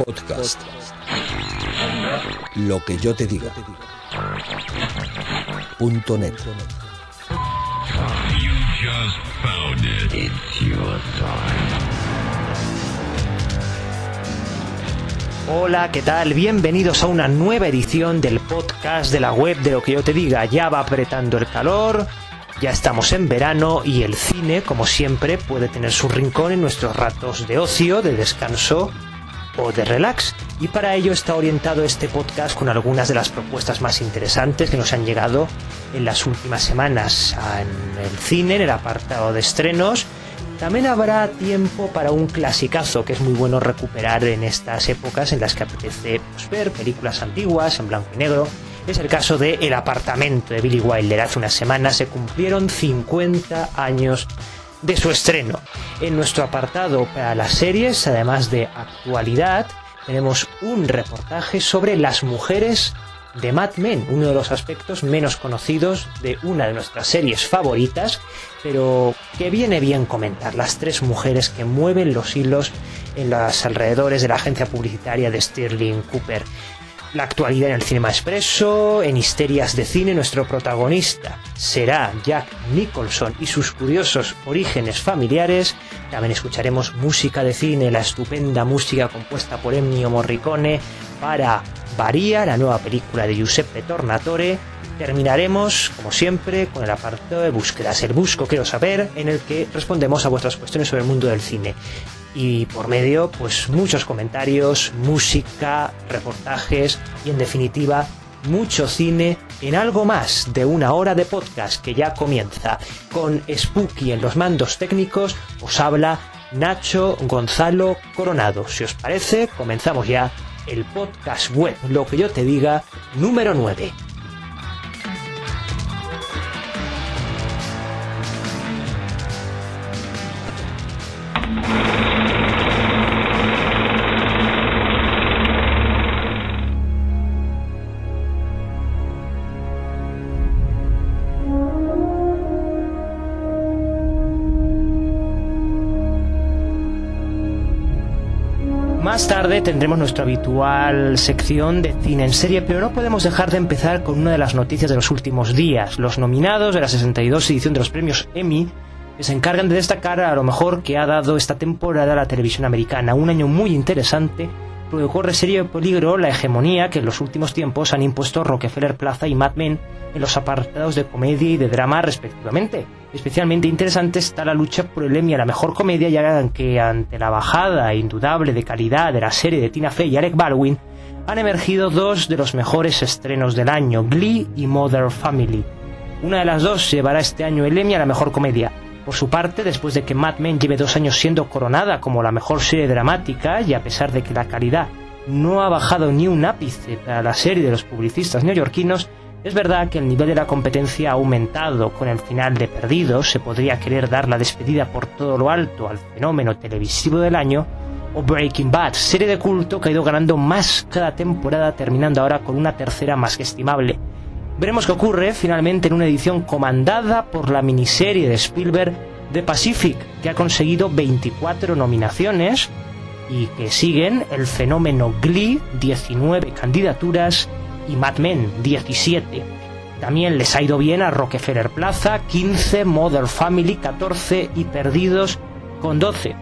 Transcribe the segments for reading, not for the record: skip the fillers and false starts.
Podcast. Lo que yo te diga. .net. You just found it. It's your time. Hola, ¿qué tal? Bienvenidos a una nueva edición del podcast de la web de Lo que yo te diga. Ya va apretando el calor, ya estamos en verano y el cine, como siempre, puede tener su rincón en nuestros ratos de ocio, de descanso o de relax. Y para ello está orientado este podcast con algunas de las propuestas más interesantes que nos han llegado en las últimas semanas en el cine, en el apartado de estrenos. También habrá tiempo para un clasicazo que es muy bueno recuperar en estas épocas en las que apetece ver películas antiguas en blanco y negro. Es el caso de El apartamento de Billy Wilder. Hace unas semanas se cumplieron 50 años de su estreno. En nuestro apartado para las series, además de actualidad, tenemos un reportaje sobre las mujeres de Mad Men, uno de los aspectos menos conocidos de una de nuestras series favoritas, pero que viene bien comentar. Las tres mujeres que mueven los hilos en los alrededores de la agencia publicitaria de Sterling Cooper. La actualidad en el Cinema Expresso, en Histerias de Cine, nuestro protagonista será Jack Nicholson y sus curiosos orígenes familiares. También escucharemos música de cine, la estupenda música compuesta por Ennio Morricone para Varia, la nueva película de Giuseppe Tornatore. Terminaremos, como siempre, con el apartado de búsquedas, el Busco Quiero Saber, en el que respondemos a vuestras cuestiones sobre el mundo del cine. Y por medio, pues muchos comentarios, música, reportajes y en definitiva, mucho cine en algo más de una hora de podcast que ya comienza. Con Spooky en los mandos técnicos, os habla Nacho Gonzalo Coronado. Si os parece, comenzamos ya el podcast web Lo que yo te diga, número 9. Más tarde tendremos nuestra habitual sección de cine en serie, pero no podemos dejar de empezar con una de las noticias de los últimos días. Los nominados de la 62 edición de los premios Emmy que se encargan de destacar a lo mejor que ha dado esta temporada la televisión americana. Un año muy interesante, porque corre serio peligro la hegemonía que en los últimos tiempos han impuesto Rockefeller Plaza y Mad Men en los apartados de comedia y de drama respectivamente. Especialmente interesante está la lucha por el Emmy a la mejor comedia, ya que ante la bajada indudable de calidad de la serie de Tina Fey y Alec Baldwin han emergido dos de los mejores estrenos del año, Glee y Modern Family. Una de las dos llevará este año el Emmy a la mejor comedia. Por su parte, después de que Mad Men lleve 2 años siendo coronada como la mejor serie dramática, y a pesar de que la calidad no ha bajado ni un ápice para la serie de los publicistas neoyorquinos, es verdad que el nivel de la competencia ha aumentado. Con el final de Perdidos se podría querer dar la despedida por todo lo alto al fenómeno televisivo del año, o Breaking Bad, serie de culto que ha ido ganando más cada temporada, terminando ahora con una tercera más que estimable. Veremos qué ocurre finalmente en una edición comandada por la miniserie de Spielberg The Pacific, que ha conseguido 24 nominaciones y que siguen el fenómeno Glee, 19 candidaturas, y Mad Men, 17. También les ha ido bien a Rockefeller Plaza, 15, Modern Family, 14 y Perdidos con 12.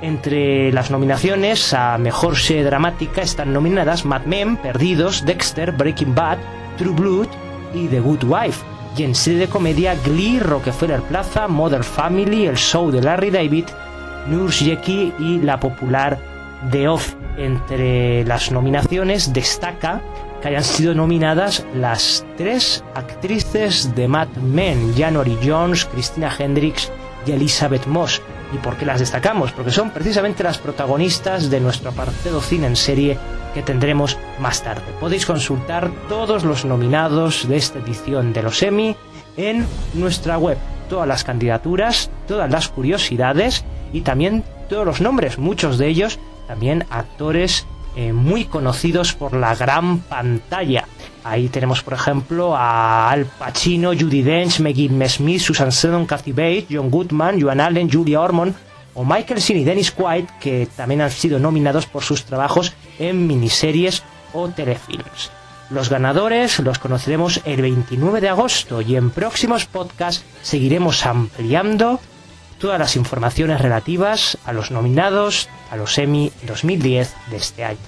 Entre las nominaciones a mejor serie dramática están nominadas Mad Men, Perdidos, Dexter, Breaking Bad, True Blood y The Good Wife. Y en serie de comedia, Glee, Rockefeller Plaza, Modern Family, El Show de Larry David, Nurse Jackie y la popular The Office. Entre las nominaciones destaca que hayan sido nominadas las 3 actrices de Mad Men, January Jones, Christina Hendricks y Elizabeth Moss. ¿Y por qué las destacamos? Porque son precisamente las protagonistas de nuestro apartado cine en serie que tendremos más tarde. Podéis consultar todos los nominados de esta edición de los Emmy en nuestra web. Todas las candidaturas, todas las curiosidades y también todos los nombres, muchos de ellos también actores muy conocidos por la gran pantalla. Ahí tenemos, por ejemplo, a Al Pacino, Judi Dench, Maggie Smith, Susan Sarandon, Kathy Bates, John Goodman, Joan Allen, Julia Ormond o Michael Sheen y Dennis Quaid, que también han sido nominados por sus trabajos en miniseries o telefilms. Los ganadores los conoceremos el 29 de agosto y en próximos podcasts seguiremos ampliando todas las informaciones relativas a los nominados a los Emmy 2010 de este año.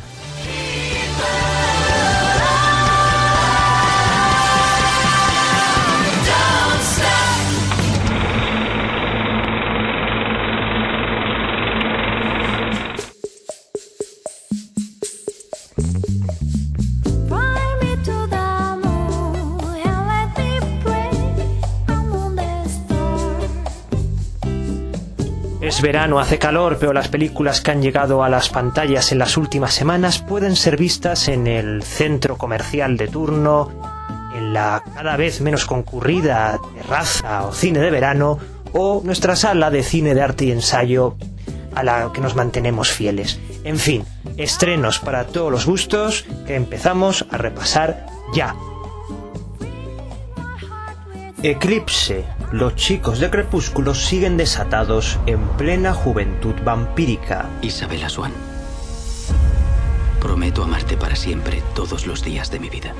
Es verano, hace calor, pero las películas que han llegado a las pantallas en las últimas semanas pueden ser vistas en el centro comercial de turno, en la cada vez menos concurrida terraza o cine de verano, o nuestra sala de cine de arte y ensayo a la que nos mantenemos fieles. En fin, estrenos para todos los gustos que empezamos a repasar ya. Eclipse. Los chicos de Crepúsculo siguen desatados en plena juventud vampírica. Isabella Swan. Prometo amarte para siempre todos los días de mi vida.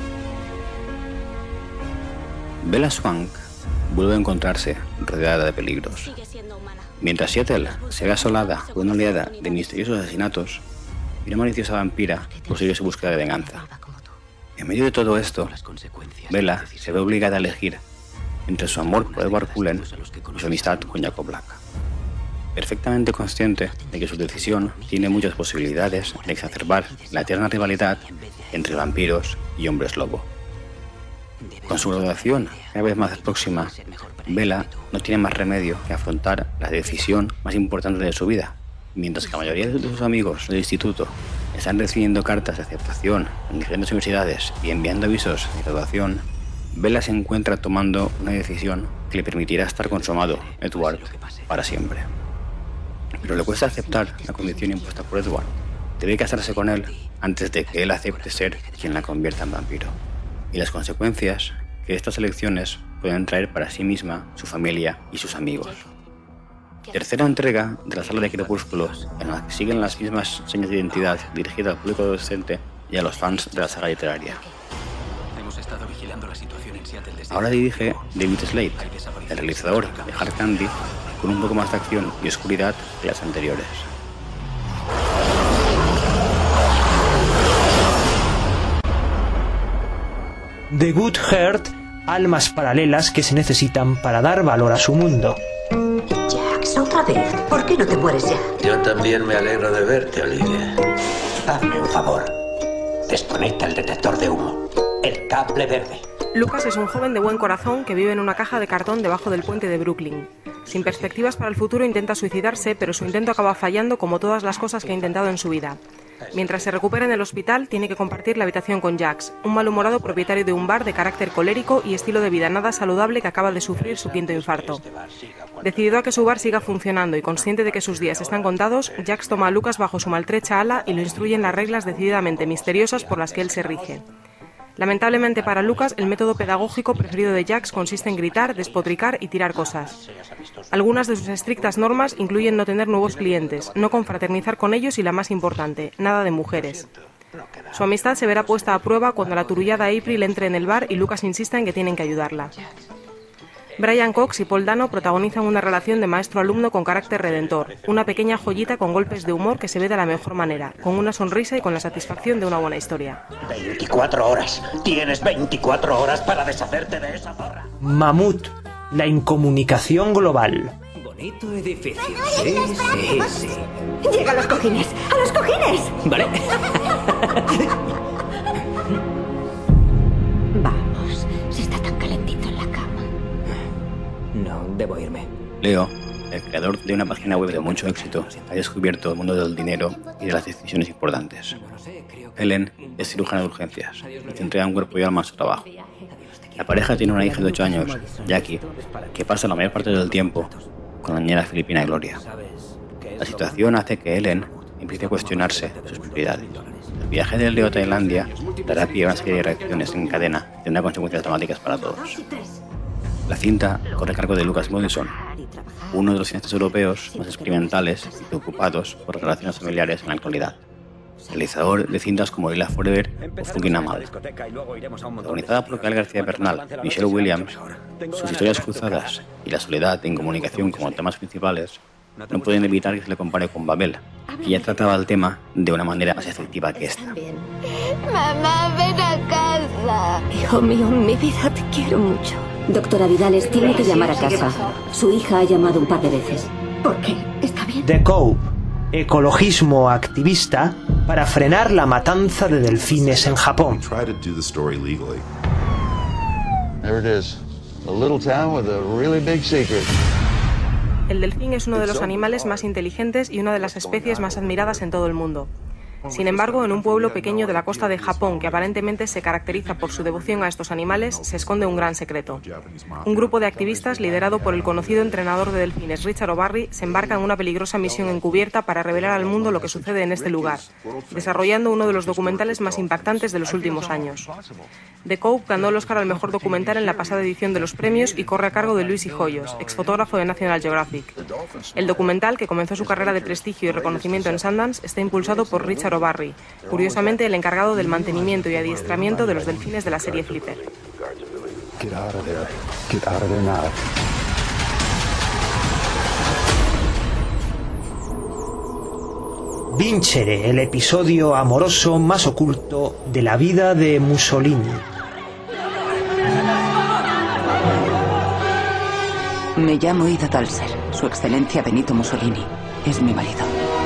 Bella Swan vuelve a encontrarse rodeada de peligros. Mientras Seattle se ve asolada por una oleada de misteriosos asesinatos y una maliciosa vampira prosigue su búsqueda de venganza. En medio de todo esto, Bella se ve obligada a elegir entre su amor por Edward Cullen y su amistad con Jacob Black. Perfectamente consciente de que su decisión tiene muchas posibilidades de exacerbar la eterna rivalidad entre vampiros y hombres lobo. Con su graduación cada vez más próxima, Bella no tiene más remedio que afrontar la decisión más importante de su vida. Mientras que la mayoría de sus amigos del instituto están recibiendo cartas de aceptación en diferentes universidades y enviando avisos de graduación, Bella se encuentra tomando una decisión que le permitirá estar con su amado, Edward, para siempre. Pero le cuesta aceptar la condición impuesta por Edward. Debe casarse con él antes de que él acepte ser quien la convierta en vampiro. Y las consecuencias que estas elecciones pueden traer para sí misma, su familia y sus amigos. Tercera entrega de la saga de Crepúsculo, en la que siguen las mismas señas de identidad dirigida al público adolescente y a los fans de la saga literaria. Ahora dirige David Slade, el realizador de Hard Candy, con un poco más de acción y oscuridad que las anteriores. The Good Heart, almas paralelas que se necesitan para dar valor a su mundo. Jax, otra vez. ¿Por qué no te mueres ya? Yo también me alegro de verte, Olivia. Hazme un favor. Desconecta el detector de humo. El cable verde. Lucas es un joven de buen corazón que vive en una caja de cartón debajo del puente de Brooklyn. Sin perspectivas para el futuro intenta suicidarse, pero su intento acaba fallando como todas las cosas que ha intentado en su vida. Mientras se recupera en el hospital, tiene que compartir la habitación con Jax, un malhumorado propietario de un bar de carácter colérico y estilo de vida nada saludable que acaba de sufrir su quinto infarto. Decidido a que su bar siga funcionando y consciente de que sus días están contados, Jax toma a Lucas bajo su maltrecha ala y lo instruye en las reglas decididamente misteriosas por las que él se rige. Lamentablemente para Lucas, el método pedagógico preferido de Jax consiste en gritar, despotricar y tirar cosas. Algunas de sus estrictas normas incluyen no tener nuevos clientes, no confraternizar con ellos y la más importante, nada de mujeres. Su amistad se verá puesta a prueba cuando la aturullada April entre en el bar y Lucas insista en que tienen que ayudarla. Brian Cox y Paul Dano protagonizan una relación de maestro-alumno con carácter redentor, una pequeña joyita con golpes de humor que se ve de la mejor manera, con una sonrisa y con la satisfacción de una buena historia. 24 horas. Tienes 24 horas para deshacerte de esa zorra. Mamut, la incomunicación global. Bonito edificio. Sí. ¡Llega a los cojines! ¡A los cojines! Vale. Vamos, se está tan calentito en la cama. No, debo irme. Leo, el creador de una página web de mucho éxito, ha descubierto el mundo del dinero y de las decisiones importantes. Helen es cirujana de urgencias y se entrega en cuerpo y alma a su trabajo. La pareja tiene una hija de 8 años, Jackie, que pasa la mayor parte del tiempo con la niñera filipina Gloria. La situación hace que Helen empiece a cuestionarse sus prioridades. El viaje de Leo a Tailandia dará pie a una serie de reacciones en cadena que tendrá consecuencias dramáticas para todos. La cinta corre a cargo de Lucas Moodysson, uno de los cineastas europeos más experimentales y preocupados por relaciones familiares en la actualidad. realizador de cintas como Isla Forever o Fucking Amal. Protagonizada por Gael García Bernal y Michelle Williams, sus historias cruzadas y la soledad en comunicación como temas principales no pueden evitar que se le compare con Babel, que ya trataba el tema de una manera más efectiva que esta. Mamá, ven a casa. Hijo mío, mi vida, te quiero mucho. Doctora Vidales tiene que llamar a casa. Su hija ha llamado un par de veces. ¿Por qué? ¿Está bien? The Cove, ecologismo activista para frenar la matanza de delfines en Japón. There it is. A little town with a really big secret. El delfín es uno de los animales más inteligentes y una de las especies más admiradas en todo el mundo. Sin embargo, en un pueblo pequeño de la costa de Japón que aparentemente se caracteriza por su devoción a estos animales, se esconde un gran secreto. Un grupo de activistas liderado por el conocido entrenador de delfines Richard O'Barry se embarca en una peligrosa misión encubierta para revelar al mundo lo que sucede en este lugar, desarrollando uno de los documentales más impactantes de los últimos años. The Cove ganó el Oscar al mejor documental en la pasada edición de los premios y corre a cargo de Luis Hijoyos, exfotógrafo de National Geographic. El documental, que comenzó su carrera de prestigio y reconocimiento en Sundance, está impulsado por Richard O'Barry, curiosamente el encargado del mantenimiento y adiestramiento de los delfines de la serie Flipper. Get out of there. Get out of there now. Vincere, el episodio amoroso más oculto de la vida de Mussolini. Me llamo Ida Dalser. Su excelencia Benito Mussolini es mi marido.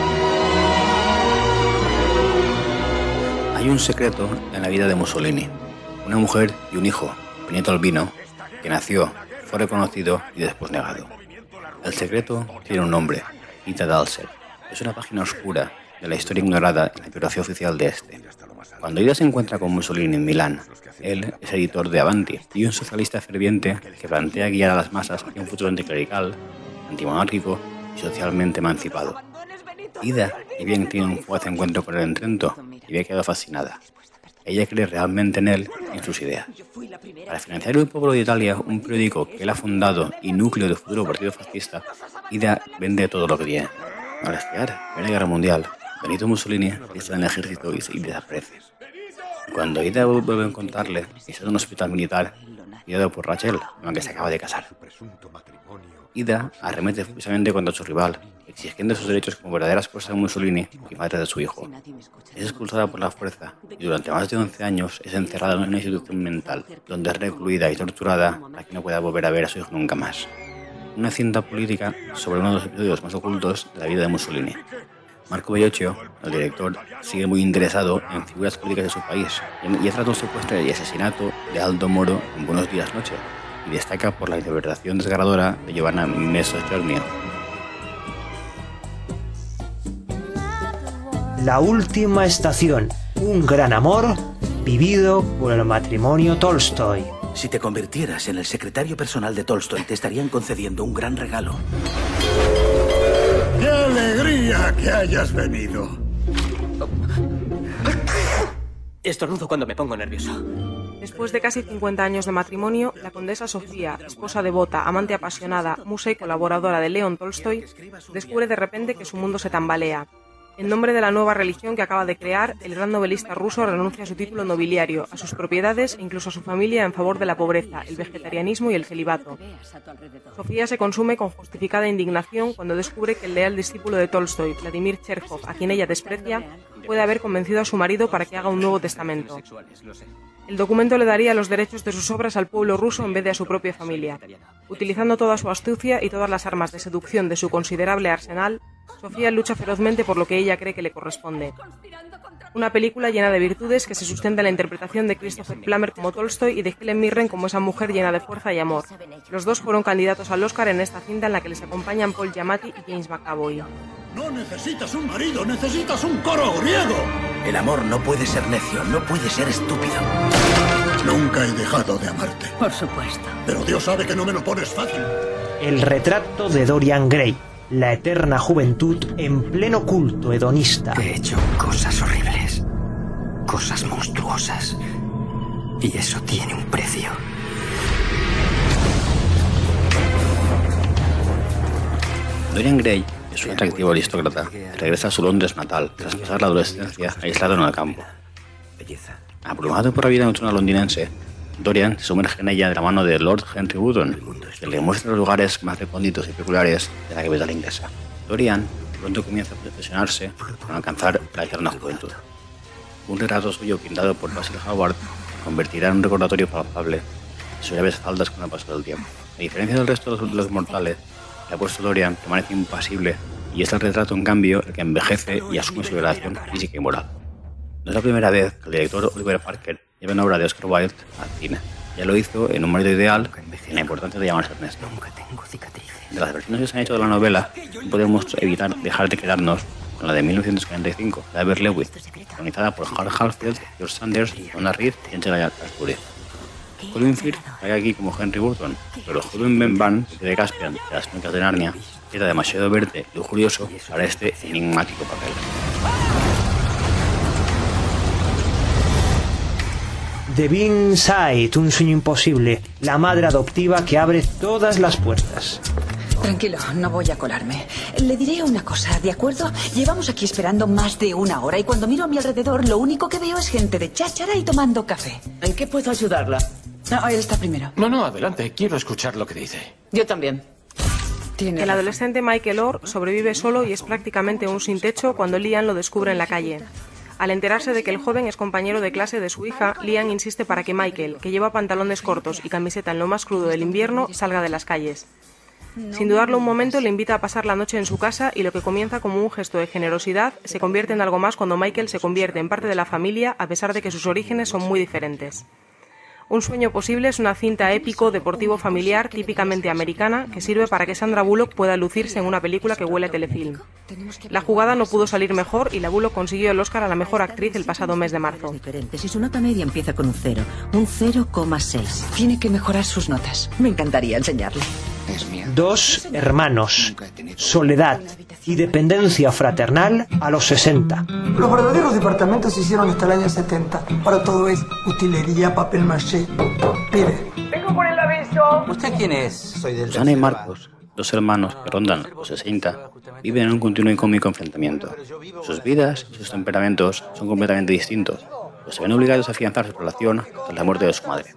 Hay un secreto en la vida de Mussolini. Una mujer y un hijo, Benito Albino, que nació, fue reconocido y después negado. El secreto tiene un nombre, Ida Dalser. Es una página oscura de la historia ignorada en la biografía oficial de este. Cuando Ida se encuentra con Mussolini en Milán, él es editor de Avanti y un socialista ferviente que plantea guiar a las masas hacia un futuro anticlerical, antimonárquico y socialmente emancipado. Ida, y bien tiene un fugaz encuentro con él en Trento, y había quedado fascinada. Ella cree realmente en él y en sus ideas. Para financiar El Pueblo de Italia, un periódico que él ha fundado y núcleo del futuro partido fascista, Ida vende todo lo que tiene. Al estallar la Primera Guerra Mundial, Benito Mussolini está en el ejército y desaparece. Cuando Ida vuelve a encontrarle, está en un hospital militar guiado por Rachel, con la que se acaba de casar. Ida arremete furiosamente contra su rival, exigiendo sus derechos como verdadera esposa de Mussolini y madre de su hijo. Es expulsada por la fuerza y durante más de 11 años es encerrada en una institución mental, donde es recluida y torturada para que no pueda volver a ver a su hijo nunca más. Una cinta política sobre uno de los episodios más ocultos de la vida de Mussolini. Marco Bellocchio, el director, sigue muy interesado en figuras políticas de su país y trata un secuestro y asesinato de Aldo Moro en Buenos Días Noche, y destaca por la interpretación desgarradora de Giovanna Mezzogiorno. La última estación, un gran amor vivido por el matrimonio Tolstoy. Si te convirtieras en el secretario personal de Tolstoy, te estarían concediendo un gran regalo. ¡Qué alegría que hayas venido! Estornudo cuando me pongo nervioso. Después de casi 50 años de matrimonio, la condesa Sofía, esposa devota, amante apasionada, musa y colaboradora de León Tolstoy, descubre de repente que su mundo se tambalea. En nombre de la nueva religión que acaba de crear, el gran novelista ruso renuncia a su título nobiliario, a sus propiedades e incluso a su familia en favor de la pobreza, el vegetarianismo y el celibato. Sofía se consume con justificada indignación cuando descubre que el leal discípulo de Tolstoy, Vladimir Cherkov, a quien ella desprecia, puede haber convencido a su marido para que haga un nuevo testamento. El documento le daría los derechos de sus obras al pueblo ruso en vez de a su propia familia. Utilizando toda su astucia y todas las armas de seducción de su considerable arsenal, Sofía lucha ferozmente por lo que ella cree que le corresponde. Una película llena de virtudes que se sustenta en la interpretación de Christopher Plummer como Tolstoy y de Helen Mirren como esa mujer llena de fuerza y amor. Los dos fueron candidatos al Oscar en esta cinta en la que les acompañan Paul Giamatti y James McAvoy. No necesitas un marido, necesitas un coro griego. El amor no puede ser necio, no puede ser estúpido. Nunca he dejado de amarte. Por supuesto. Pero Dios sabe que no me lo pones fácil. El retrato de Dorian Gray, la eterna juventud en pleno culto hedonista. He hecho cosas horribles, cosas monstruosas, y eso tiene un precio. Dorian Gray es un atractivo aristócrata que regresa a su Londres natal tras pasar la adolescencia aislado en el campo. Abrumado por la vida nocturna londinense, Dorian se sumerge en ella de la mano de Lord Henry Wotton, que le muestra los lugares más recónditos y peculiares de la capital inglesa. Dorian pronto comienza a profesionarse para alcanzar la eterna juventud. Un retrato suyo pintado por Basil Howard se convertirá en un recordatorio palpable de sus leves faldas con el paso del tiempo. A diferencia del resto de los mortales, el apuesto Dorian permanece impasible y es el retrato, en cambio, el que envejece y asume su violación física y moral. No es la primera vez que el director Oliver Parker lleva una obra de Oscar Wilde al cine. Ya lo hizo en Un marido ideal y en La importancia de llamarse Ernesto. De las versiones que se han hecho de la novela, no podemos evitar dejar de quedarnos con la de 1945, de Albert Lewis, protagonizada por Hal Harfield, George Sanders, Donna Reed y Angela Lansbury. Colin Firth cae aquí como Henry Wotton, pero Holden Ben-Van, de Caspian, de las Crónicas de Narnia, era demasiado verde y lujurioso para este enigmático papel. The Bean Side, un sueño imposible, la madre adoptiva que abre todas las puertas. Tranquilo, no voy a colarme. Le diré una cosa, ¿de acuerdo? Llevamos aquí esperando más de una hora y cuando miro a mi alrededor lo único que veo es gente de cháchara y tomando café. ¿En qué puedo ayudarla? No, él está primero. No, adelante. Quiero escuchar lo que dice. Yo también. El adolescente Michael Orr sobrevive solo y es prácticamente un sin techo cuando Liam lo descubre en la calle. Al enterarse de que el joven es compañero de clase de su hija, Liam insiste para que Michael, que lleva pantalones cortos y camiseta en lo más crudo del invierno, salga de las calles. Sin dudarlo un momento, le invita a pasar la noche en su casa y lo que comienza como un gesto de generosidad se convierte en algo más cuando Michael se convierte en parte de la familia a pesar de que sus orígenes son muy diferentes. Un sueño posible es una cinta épico, deportivo, familiar, típicamente americana, que sirve para que Sandra Bullock pueda lucirse en una película que huele a telefilm. La jugada no pudo salir mejor y la Bullock consiguió el Oscar a la mejor actriz el pasado mes de marzo. Si su nota media empieza con un 0, un 0,6. Tiene que mejorar sus notas. Me encantaría enseñarle. Dos hermanos, soledad y dependencia fraternal a los 60. Los verdaderos departamentos se hicieron hasta el año 70. Ahora todo es utilería, papel maché. Mire. Vengo por el aviso. ¿Usted quién es? Soy del Susana y Marcos, dos hermanos que rondan los 60, viven en un continuo y cómico enfrentamiento. Sus vidas y sus temperamentos son completamente distintos, pues se ven obligados a afianzar su relación tras la muerte de su madre.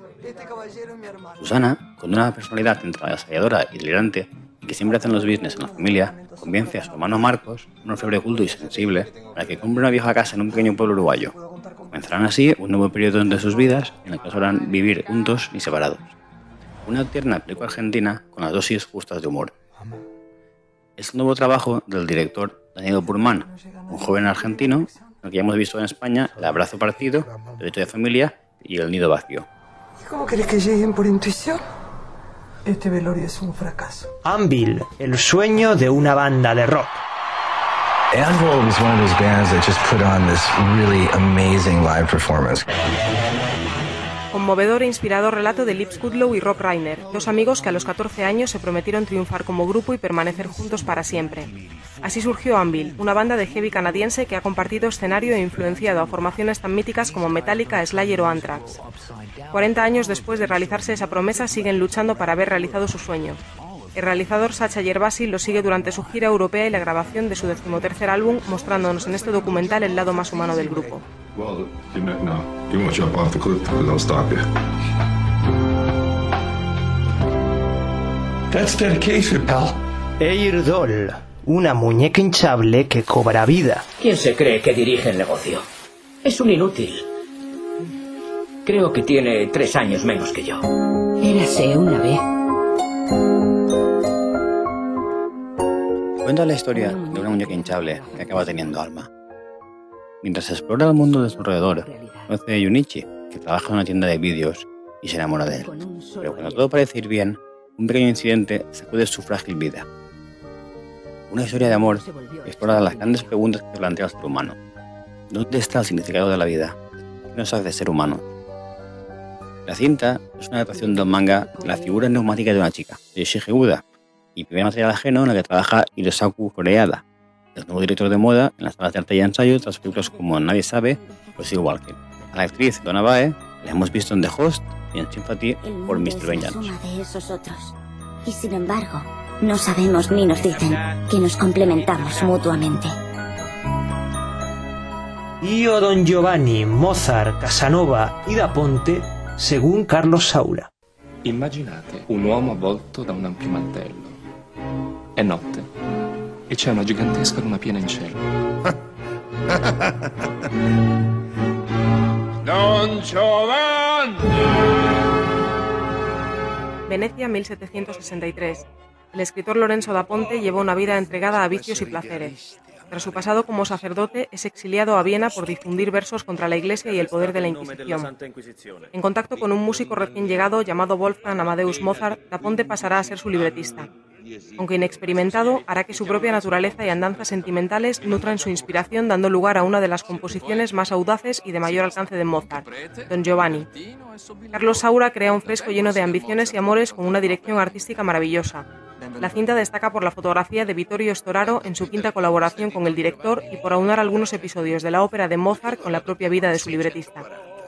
Susana, con una personalidad entre avasalladora y delirante, que siempre hace los business en la familia, convence a su hermano Marcos, un orfebre culto y sensible, para que compre una vieja casa en un pequeño pueblo uruguayo. Comenzarán así un nuevo periodo de sus vidas en el que sabrán vivir juntos y separados. Una tierna película argentina con las dosis justas de humor. Es el nuevo trabajo del director Daniel Burman, un joven argentino, al que ya hemos visto en España El abrazo partido, Derecho de familia y El nido vacío. ¿Cómo querés que lleguen por intuición? Este velorio es un fracaso. Anvil, el sueño de una banda de rock. Anvil was one of those bands that just put on this really amazing live performance. Conmovedor e inspirador relato de Lips Kudlow y Rob Reiner, dos amigos que a los 14 años se prometieron triunfar como grupo y permanecer juntos para siempre. Así surgió Anvil, una banda de heavy canadiense que ha compartido escenario e influenciado a formaciones tan míticas como Metallica, Slayer o Anthrax. 40 años después de realizarse esa promesa, siguen luchando para haber realizado su sueño. El realizador Sacha Gervasi lo sigue durante su gira europea y la grabación de su 13º álbum, mostrándonos en este documental el lado más humano del grupo. That's dedication, pal. Air Doll, una muñeca hinchable que cobra vida. ¿Quién se cree que dirige el negocio? Es un inútil. Creo que tiene 3 años menos que yo. Érase una vez. Cuenta la historia de una muñeca hinchable que acaba teniendo alma. Mientras explora el mundo de su alrededor, conoce a Junichi, que trabaja en una tienda de vídeos y se enamora de él. Pero cuando todo parece ir bien, un pequeño incidente sacude su frágil vida. Una historia de amor que explora las grandes preguntas que plantea el ser humano. ¿Dónde está el significado de la vida? ¿Qué nos hace ser humanos? La cinta es una adaptación del manga de La figura neumática de una chica, de Yoshige Uda, y primer material ajeno en el que trabaja Hirosaku Koreeda, el nuevo director de moda en las salas de arte y ensayo tras películas como Nadie sabe o Still Walking. A la actriz Donna Bae la hemos visto en The Host y en Sympathy por Mr. Vengeance. De esos otros. Y sin embargo, No sabemos ni nos dicen que nos complementamos mutuamente. Io Don Giovanni, Mozart, Casanova y Da Ponte, según Carlos Saura. Immaginate un uomo avvolto da un ampio mantello. È notte e c'è una gigantesca luna piena in cielo. Don Giovanni. Venecia, 1763. El escritor Lorenzo da Ponte llevó una vida entregada a vicios y placeres. Tras su pasado como sacerdote, es exiliado a Viena por difundir versos contra la Iglesia y el poder de la Inquisición. En contacto con un músico recién llegado llamado Wolfgang Amadeus Mozart, da Ponte pasará a ser su libretista. Aunque inexperimentado, hará que su propia naturaleza y andanzas sentimentales nutran su inspiración, dando lugar a una de las composiciones más audaces y de mayor alcance de Mozart, Don Giovanni. Carlos Saura crea un fresco lleno de ambiciones y amores con una dirección artística maravillosa. La cinta destaca por la fotografía de Vittorio Storaro en su quinta colaboración con el director y por aunar algunos episodios de la ópera de Mozart con la propia vida de su libretista.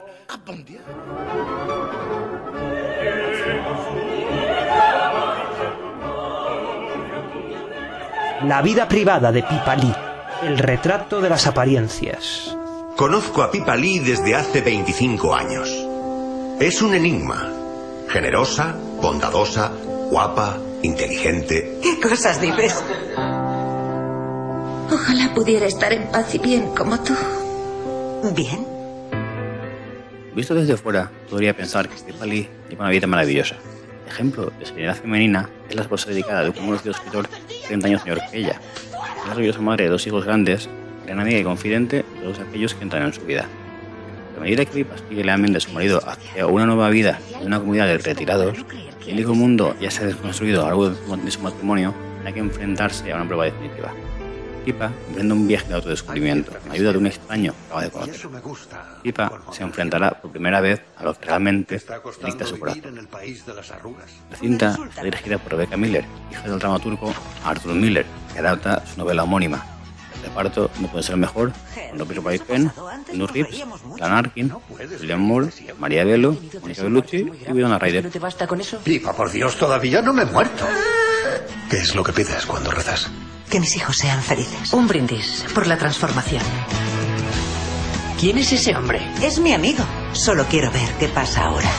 La vida privada de Pippa Lee, el retrato de las apariencias. Conozco a Pippa Lee desde hace 25 años. Es un enigma. Generosa, bondadosa, guapa, inteligente. ¿Qué cosas dices? Ojalá pudiera estar en paz y bien como tú. ¿Bien? Visto desde fuera, podría pensar que Pippa Lee lleva una vida maravillosa. Ejemplo de serenidad femenina es la esposa dedicada de un conocido escritor 30 años mayor que ella. Es la orgullosa madre de 2 hijos grandes, gran amiga y confidente de todos aquellos que entran en su vida. A medida que Pippa sigue lealmente a su marido hacia una nueva vida en una comunidad de retirados, el hijo mundo ya se ha desconstruido a lo largo de su matrimonio, hay que enfrentarse a una prueba definitiva. Pippa emprende un viaje de autodescubrimiento con ayuda de un extraño que acaba de conocer. Pippa se enfrentará por primera vez a lo que realmente dicta su corazón. La cinta está dirigida por Rebecca Miller, hija del dramaturgo Arthur Miller, que adapta su novela homónima. El reparto no puede ser mejor con Robert Wright Penn, Keanu Reeves, Alan Arkin, Julianne Moore, Maria Bello, Monica Bellucci y Winona Ryder. Pippa, por Dios, todavía no me he muerto. ¿Qué es lo que pides cuando rezas? Que mis hijos sean felices. Un brindis por la transformación. ¿Quién es ese hombre? Es mi amigo. Solo quiero ver qué pasa ahora.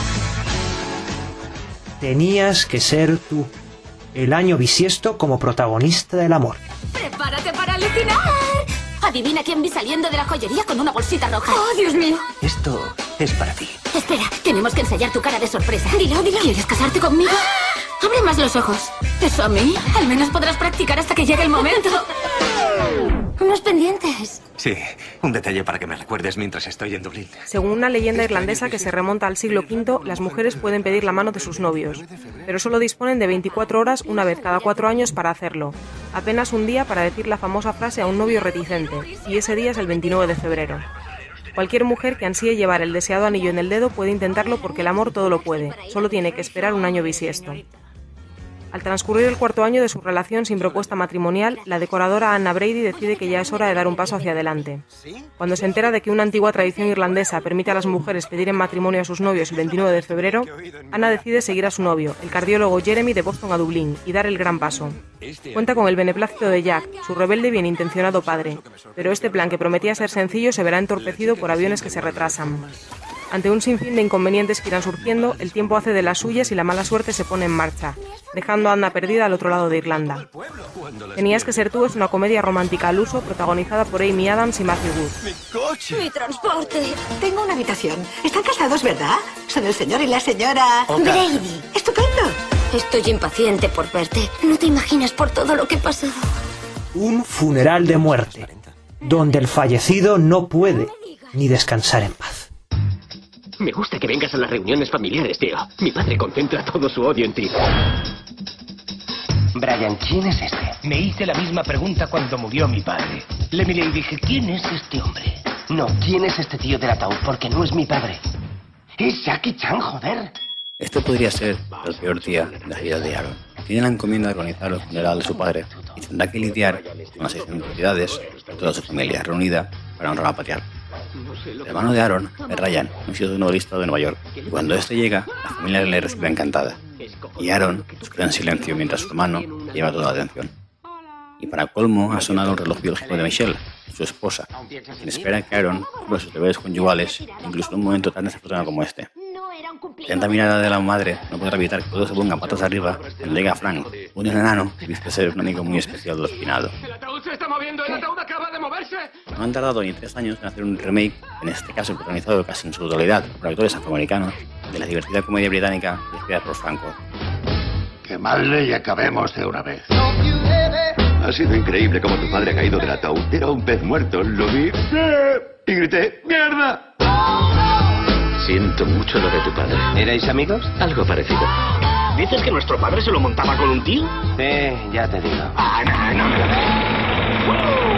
Tenías que ser tú. El año bisiesto como protagonista del amor. ¡Prepárate para alucinar! Adivina quién vi saliendo de la joyería con una bolsita roja. ¡Oh, Dios mío! Esto es para ti. Espera, tenemos que ensayar tu cara de sorpresa. Dilo, dilo. ¿Quieres casarte conmigo? Abre más los ojos. ¿Eso a mí? Al menos podrás practicar hasta que llegue el momento. Unos pendientes. Sí, un detalle para que me recuerdes mientras estoy en Dublín. Según una leyenda irlandesa que se remonta al siglo V, las mujeres pueden pedir la mano de sus novios, pero solo disponen de 24 horas una vez cada 4 años para hacerlo. Apenas un día para decir la famosa frase a un novio reticente, y ese día es el 29 de febrero. Cualquier mujer que ansíe llevar el deseado anillo en el dedo puede intentarlo porque el amor todo lo puede, solo tiene que esperar un año bisiesto. Al transcurrir el 4º año de su relación sin propuesta matrimonial, la decoradora Anna Brady decide que ya es hora de dar un paso hacia adelante. Cuando se entera de que una antigua tradición irlandesa permite a las mujeres pedir en matrimonio a sus novios el 29 de febrero, Anna decide seguir a su novio, el cardiólogo Jeremy, de Boston a Dublín, y dar el gran paso. Cuenta con el beneplácito de Jack, su rebelde y bienintencionado padre, pero este plan que prometía ser sencillo se verá entorpecido por aviones que se retrasan. Ante un sinfín de inconvenientes que irán surgiendo, el tiempo hace de las suyas y la mala suerte se pone en marcha, dejando a Anna perdida al otro lado de Irlanda. Tenías que ser tú es una comedia romántica al uso protagonizada por Amy Adams y Matthew Wood. ¡Mi transporte! Tengo una habitación. Están casados, ¿verdad? Son el señor y la señora... Brady. ¡Estupendo! Estoy impaciente por verte. No te imaginas por todo lo que he pasado. Un funeral de muerte, donde el fallecido no puede ni descansar en paz. Me gusta que vengas a las reuniones familiares, tío. Mi padre concentra todo su odio en ti. Brian, ¿quién es este? Me hice la misma pregunta cuando murió mi padre. Le miré y dije, ¿quién es este hombre? No, ¿quién es este tío del ataúd? Porque no es mi padre. Es Jackie Chan, joder. Este podría ser el peor día de la vida de Aaron. Tiene la encomienda de organizar el funeral de su padre y tendrá que lidiar con las excentricidades de toda su familia reunida para honrar a patriarca. El hermano de Aaron es Ryan, un ciudadano novelista de Nueva York, y cuando este llega, la familia le recibe encantada. y Aaron se queda en silencio mientras su hermano lleva toda la atención. Y para colmo ha sonado el reloj biológico de Michelle, su esposa, quien espera que Aaron cumpla sus deberes conyugales, incluso en un momento tan desafortunado como este. La atenta mirada de la madre no podrá evitar que todo se ponga patas arriba cuando llega Frank, un enano que dice ser un amigo muy especial del finado. ¡El ataúd se está moviendo! ¡El ataúd acaba de moverse! No han tardado ni 3 años en hacer un remake, en este caso protagonizado casi en su totalidad por actores afroamericanos, de la divertida comedia británica inspirada por Franco. Quemadle y acabemos de una vez. Ha sido increíble cómo tu padre ha caído del ataúd. Era un pez muerto, lo vi y grité ¡mierda! Siento mucho lo de tu padre. ¿Erais amigos? Algo parecido. ¿Dices que nuestro padre se lo montaba con un tío? Sí, ya te digo. Ah, no me lo creo.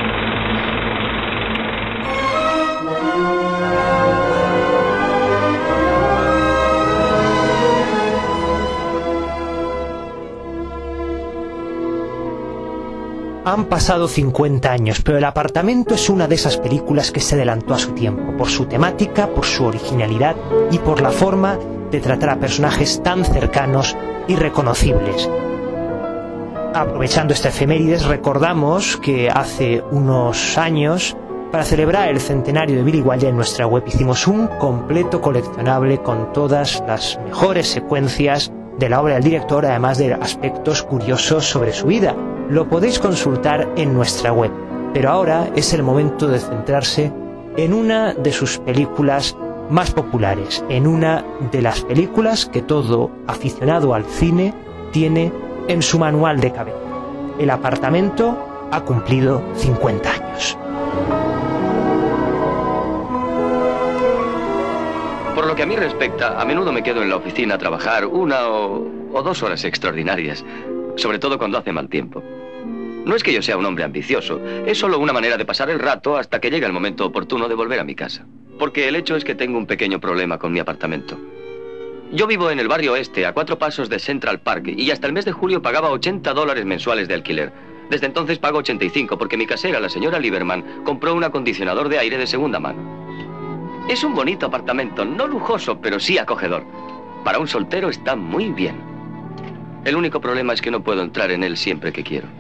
Han pasado 50 años, pero El apartamento es una de esas películas que se adelantó a su tiempo, por su temática, por su originalidad y por la forma de tratar a personajes tan cercanos y reconocibles. Aprovechando esta efemérides, recordamos que hace unos años, para celebrar el centenario de Billy Wilder, en nuestra web hicimos un completo coleccionable con todas las mejores secuencias de la obra del director, además de aspectos curiosos sobre su vida. Lo podéis consultar en nuestra web, pero ahora es el momento de centrarse en una de sus películas más populares, en una de las películas que todo aficionado al cine tiene en su manual de cabecera. El apartamento ha cumplido 50 años. Por lo que a mí respecta, a menudo me quedo en la oficina a trabajar 1 o 2 horas extraordinarias, sobre todo cuando hace mal tiempo. No es que yo sea un hombre ambicioso, es solo una manera de pasar el rato hasta que llegue el momento oportuno de volver a mi casa. Porque el hecho es que tengo un pequeño problema con mi apartamento. Yo vivo en el barrio este, a 4 pasos de Central Park, y hasta el mes de julio pagaba $80 mensuales de alquiler. Desde entonces pago 85 porque mi casera, la señora Lieberman, compró un acondicionador de aire de segunda mano. Es un bonito apartamento, no lujoso, pero sí acogedor. Para un soltero está muy bien. El único problema es que no puedo entrar en él siempre que quiero.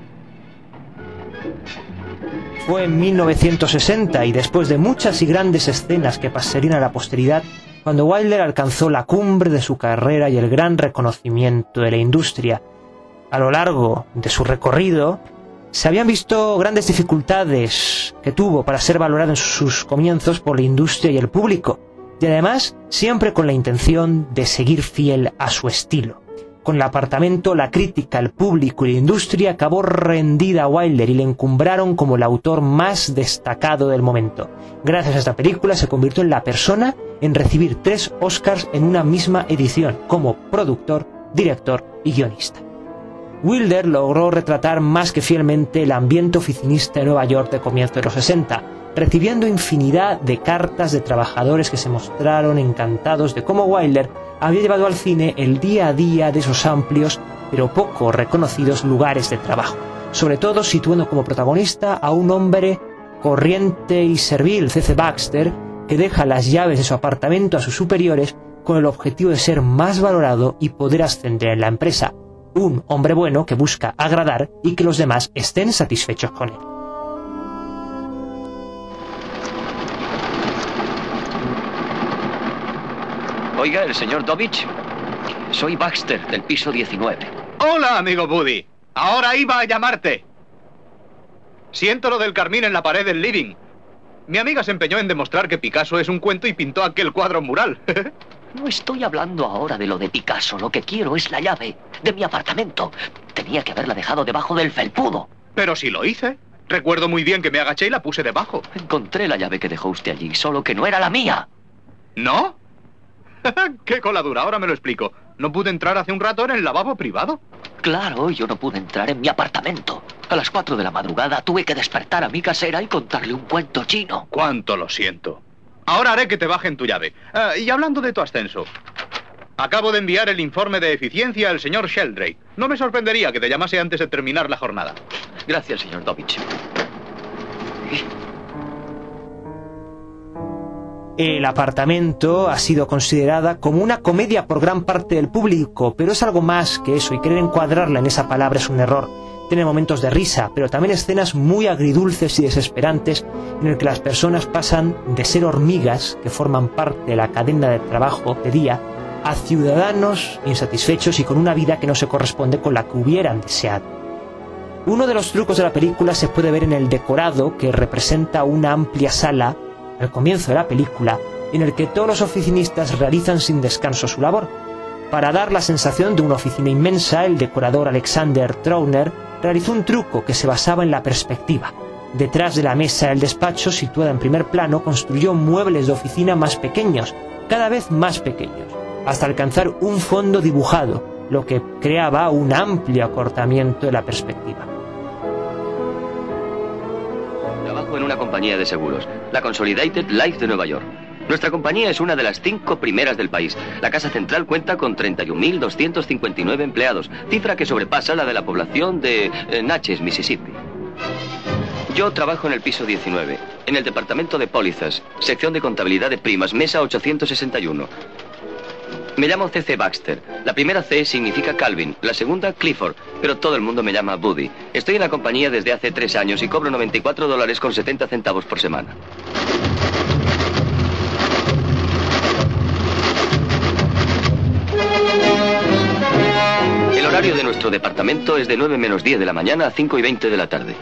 Fue en 1960 y después de muchas y grandes escenas que pasarían a la posteridad, cuando Wilder alcanzó la cumbre de su carrera y el gran reconocimiento de la industria. A lo largo de su recorrido, se habían visto grandes dificultades que tuvo para ser valorado en sus comienzos por la industria y el público, y además siempre con la intención de seguir fiel a su estilo. Con El apartamento, la crítica, el público y la industria acabó rendida a Wilder y le encumbraron como el autor más destacado del momento. Gracias a esta película se convirtió en la persona en recibir 3 Oscars en una misma edición, como productor, director y guionista. Wilder logró retratar más que fielmente el ambiente oficinista de Nueva York de comienzos de los 60, recibiendo infinidad de cartas de trabajadores que se mostraron encantados de cómo Wilder había llevado al cine el día a día de esos amplios pero poco reconocidos lugares de trabajo, sobre todo situando como protagonista a un hombre corriente y servil, C.C. Baxter, que deja las llaves de su apartamento a sus superiores con el objetivo de ser más valorado y poder ascender en la empresa. Un hombre bueno que busca agradar y que los demás estén satisfechos con él. Oiga, el señor Dovich. Soy Baxter, del piso 19. Hola, amigo Buddy. Ahora iba a llamarte. Siento lo del carmín en la pared del living. Mi amiga se empeñó en demostrar que Picasso es un cuento y pintó aquel cuadro mural. No estoy hablando ahora de lo de Picasso. Lo que quiero es la llave de mi apartamento. Tenía que haberla dejado debajo del felpudo. Pero si lo hice. Recuerdo muy bien que me agaché y la puse debajo. Encontré la llave que dejó usted allí, solo que no era la mía. ¿No? ¡Qué coladura! Ahora me lo explico. ¿No pude entrar hace un rato en el lavabo privado? Claro, yo no pude entrar en mi apartamento. A las 4 de la madrugada tuve que despertar a mi casera y contarle un cuento chino. Cuánto lo siento. Ahora haré que te bajen tu llave. Y hablando de tu ascenso, acabo de enviar el informe de eficiencia al señor Sheldrake. No me sorprendería que te llamase antes de terminar la jornada. Gracias, señor Dovich. El apartamento ha sido considerada como una comedia por gran parte del público, pero es algo más que eso, y querer encuadrarla en esa palabra es un error. Tiene momentos de risa, pero también escenas muy agridulces y desesperantes en el que las personas pasan de ser hormigas, que forman parte de la cadena de trabajo de día, a ciudadanos insatisfechos y con una vida que no se corresponde con la que hubieran deseado. Uno de los trucos de la película se puede ver en el decorado, que representa una amplia sala al comienzo de la película, en el que todos los oficinistas realizan sin descanso su labor. Para dar la sensación de una oficina inmensa, el decorador Alexander Trauner realizó un truco que se basaba en la perspectiva. Detrás de la mesa del despacho, situada en primer plano, construyó muebles de oficina más pequeños, cada vez más pequeños, hasta alcanzar un fondo dibujado, lo que creaba un amplio acortamiento de la perspectiva. Trabajo en una compañía de seguros, la Consolidated Life de Nueva York. Nuestra compañía es una de las 5 primeras del país. La casa central cuenta con 31.259 empleados, cifra que sobrepasa la de la población de Natchez, Mississippi. Yo trabajo en el piso 19, en el departamento de pólizas, sección de contabilidad de primas, mesa 861. Me llamo C.C. Baxter. La primera C significa Calvin, la segunda Clifford, pero todo el mundo me llama Buddy. Estoy en la compañía desde hace 3 años y cobro $94.70 por semana. El horario de nuestro departamento es de 9 menos 10 de la mañana a 5 y 20 de la tarde.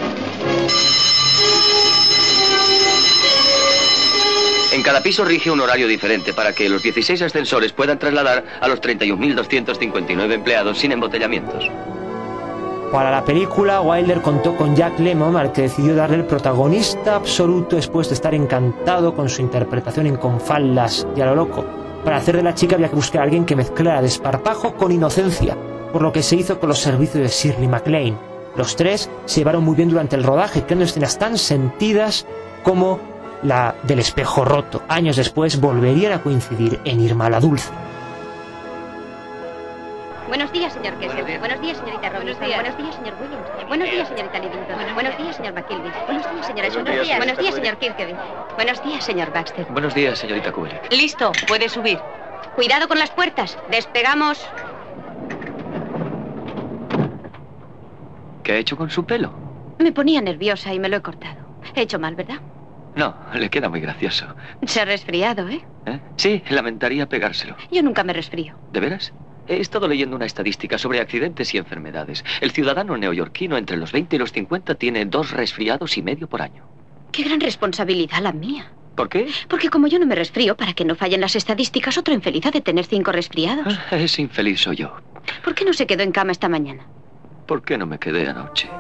En cada piso rige un horario diferente para que los 16 ascensores puedan trasladar a los 31.259 empleados sin embotellamientos. Para la película, Wilder contó con Jack Lemmon, al que decidió darle el protagonista absoluto después de estar encantado con su interpretación en Con faldas y a lo loco. Para hacer de la chica había que buscar a alguien que mezclara desparpajo con inocencia, por lo que se hizo con los servicios de Shirley MacLaine. Los tres se llevaron muy bien durante el rodaje, creando escenas tan sentidas como la del espejo roto. Años después volverían a coincidir en Irma la Dulce. Buenos días, señor Kessel. Buenos días, señorita Robinson. Buenos días, señor Williams. Buenos días, señorita Livingston. Buenos días, señor McKilby. Buenos días, señora Shonda. Buenos días, señor Kirkeby. Buenos días, señor Baxter. Buenos días, señorita Kubrick. Listo, puede subir. Cuidado con las puertas. Despegamos. ¿Qué ha hecho con su pelo? Me ponía nerviosa y me lo he cortado. He hecho mal, ¿verdad? No, le queda muy gracioso. Se ha resfriado, ¿eh? Sí, lamentaría pegárselo. Yo nunca me resfrío. ¿De veras? He estado leyendo una estadística sobre accidentes y enfermedades. El ciudadano neoyorquino entre los 20 y los 50 tiene 2 resfriados y medio por año. Qué gran responsabilidad la mía. ¿Por qué? Porque como yo no me resfrío, para que no fallen las estadísticas, otro infeliz ha de tener 5 resfriados. Ese infeliz soy yo. ¿Por qué no se quedó en cama esta mañana? ¿Por qué no me quedé anoche?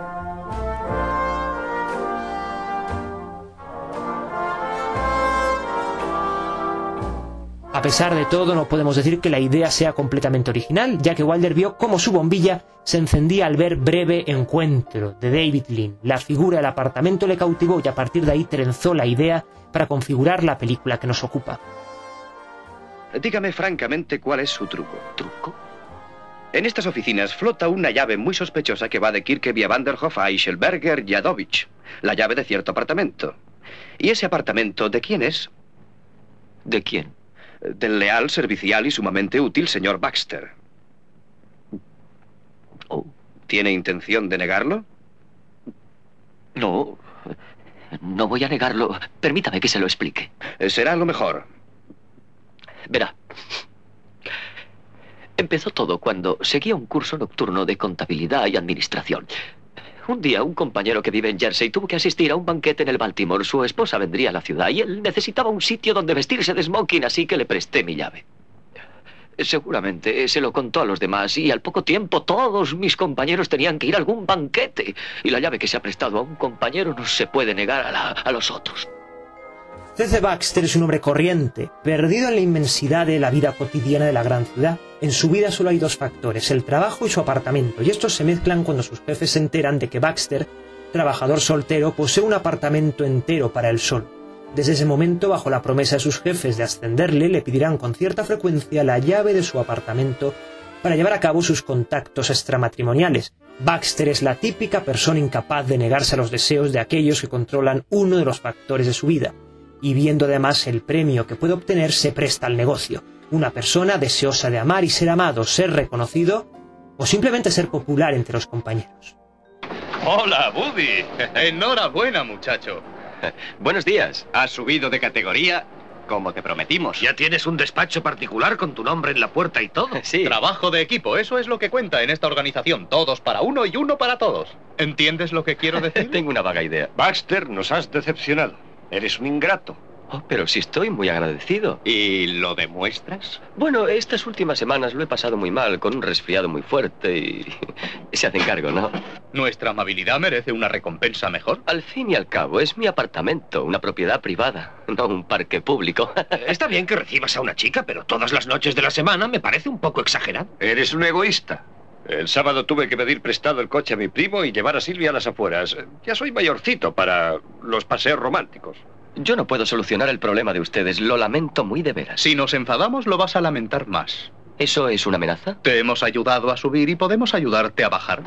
A pesar de todo, no podemos decir que la idea sea completamente original, ya que Wilder vio cómo su bombilla se encendía al ver Breve encuentro, de David Lean. La figura del apartamento le cautivó y a partir de ahí trenzó la idea para configurar la película que nos ocupa. Dígame francamente cuál es su truco. ¿Truco? En estas oficinas flota una llave muy sospechosa que va de Kirkeby a Vanderhoff a Eichelberger y a Dovich. La llave de cierto apartamento. ¿Y ese apartamento de quién es? ¿De quién? Del leal, servicial y sumamente útil señor Baxter. ¿Tiene intención de negarlo? No, no voy a negarlo. Permítame que se lo explique. Será lo mejor. Verá. Empezó todo cuando seguía un curso nocturno de contabilidad y administración. Un día, un compañero que vive en Jersey tuvo que asistir a un banquete en el Baltimore. Su esposa vendría a la ciudad y él necesitaba un sitio donde vestirse de smoking, así que le presté mi llave. Seguramente se lo contó a los demás y al poco tiempo todos mis compañeros tenían que ir a algún banquete. Y la llave que se ha prestado a un compañero no se puede negar a los otros. C.C. Baxter es un hombre corriente, perdido en la inmensidad de la vida cotidiana de la gran ciudad. En su vida solo hay 2 factores, el trabajo y su apartamento, y estos se mezclan cuando sus jefes se enteran de que Baxter, trabajador soltero, posee un apartamento entero para él solo. Desde ese momento, bajo la promesa de sus jefes de ascenderle, le pedirán con cierta frecuencia la llave de su apartamento para llevar a cabo sus contactos extramatrimoniales. Baxter es la típica persona incapaz de negarse a los deseos de aquellos que controlan uno de los factores de su vida. y viendo además el premio que puede obtener se presta al negocio. Una persona deseosa de amar y ser amado, ser reconocido o simplemente ser popular entre los compañeros. Hola, Buddy. Enhorabuena, muchacho. Buenos días. Has subido de categoría, como te prometimos. Ya tienes un despacho particular con tu nombre en la puerta y todo. Sí. Trabajo de equipo, eso es lo que cuenta en esta organización. Todos para uno y uno para todos. ¿Entiendes lo que quiero decir? Tengo una vaga idea. Baxter, nos has decepcionado. Eres un ingrato. Oh, pero sí estoy muy agradecido. ¿Y lo demuestras? Bueno, estas últimas semanas lo he pasado muy mal, con un resfriado muy fuerte y se hacen cargo, ¿no? ¿Nuestra amabilidad merece una recompensa mejor? Al fin y al cabo, es mi apartamento, una propiedad privada, no un parque público. Está bien que recibas a una chica, pero todas las noches de la semana me parece un poco exagerado. Eres un egoísta. El sábado tuve que pedir prestado el coche a mi primo y llevar a Silvia a las afueras. Ya soy mayorcito para los paseos románticos. Yo no puedo solucionar el problema de ustedes, lo lamento muy de veras. Si nos enfadamos, lo vas a lamentar más. ¿Eso es una amenaza? Te hemos ayudado a subir y podemos ayudarte a bajar.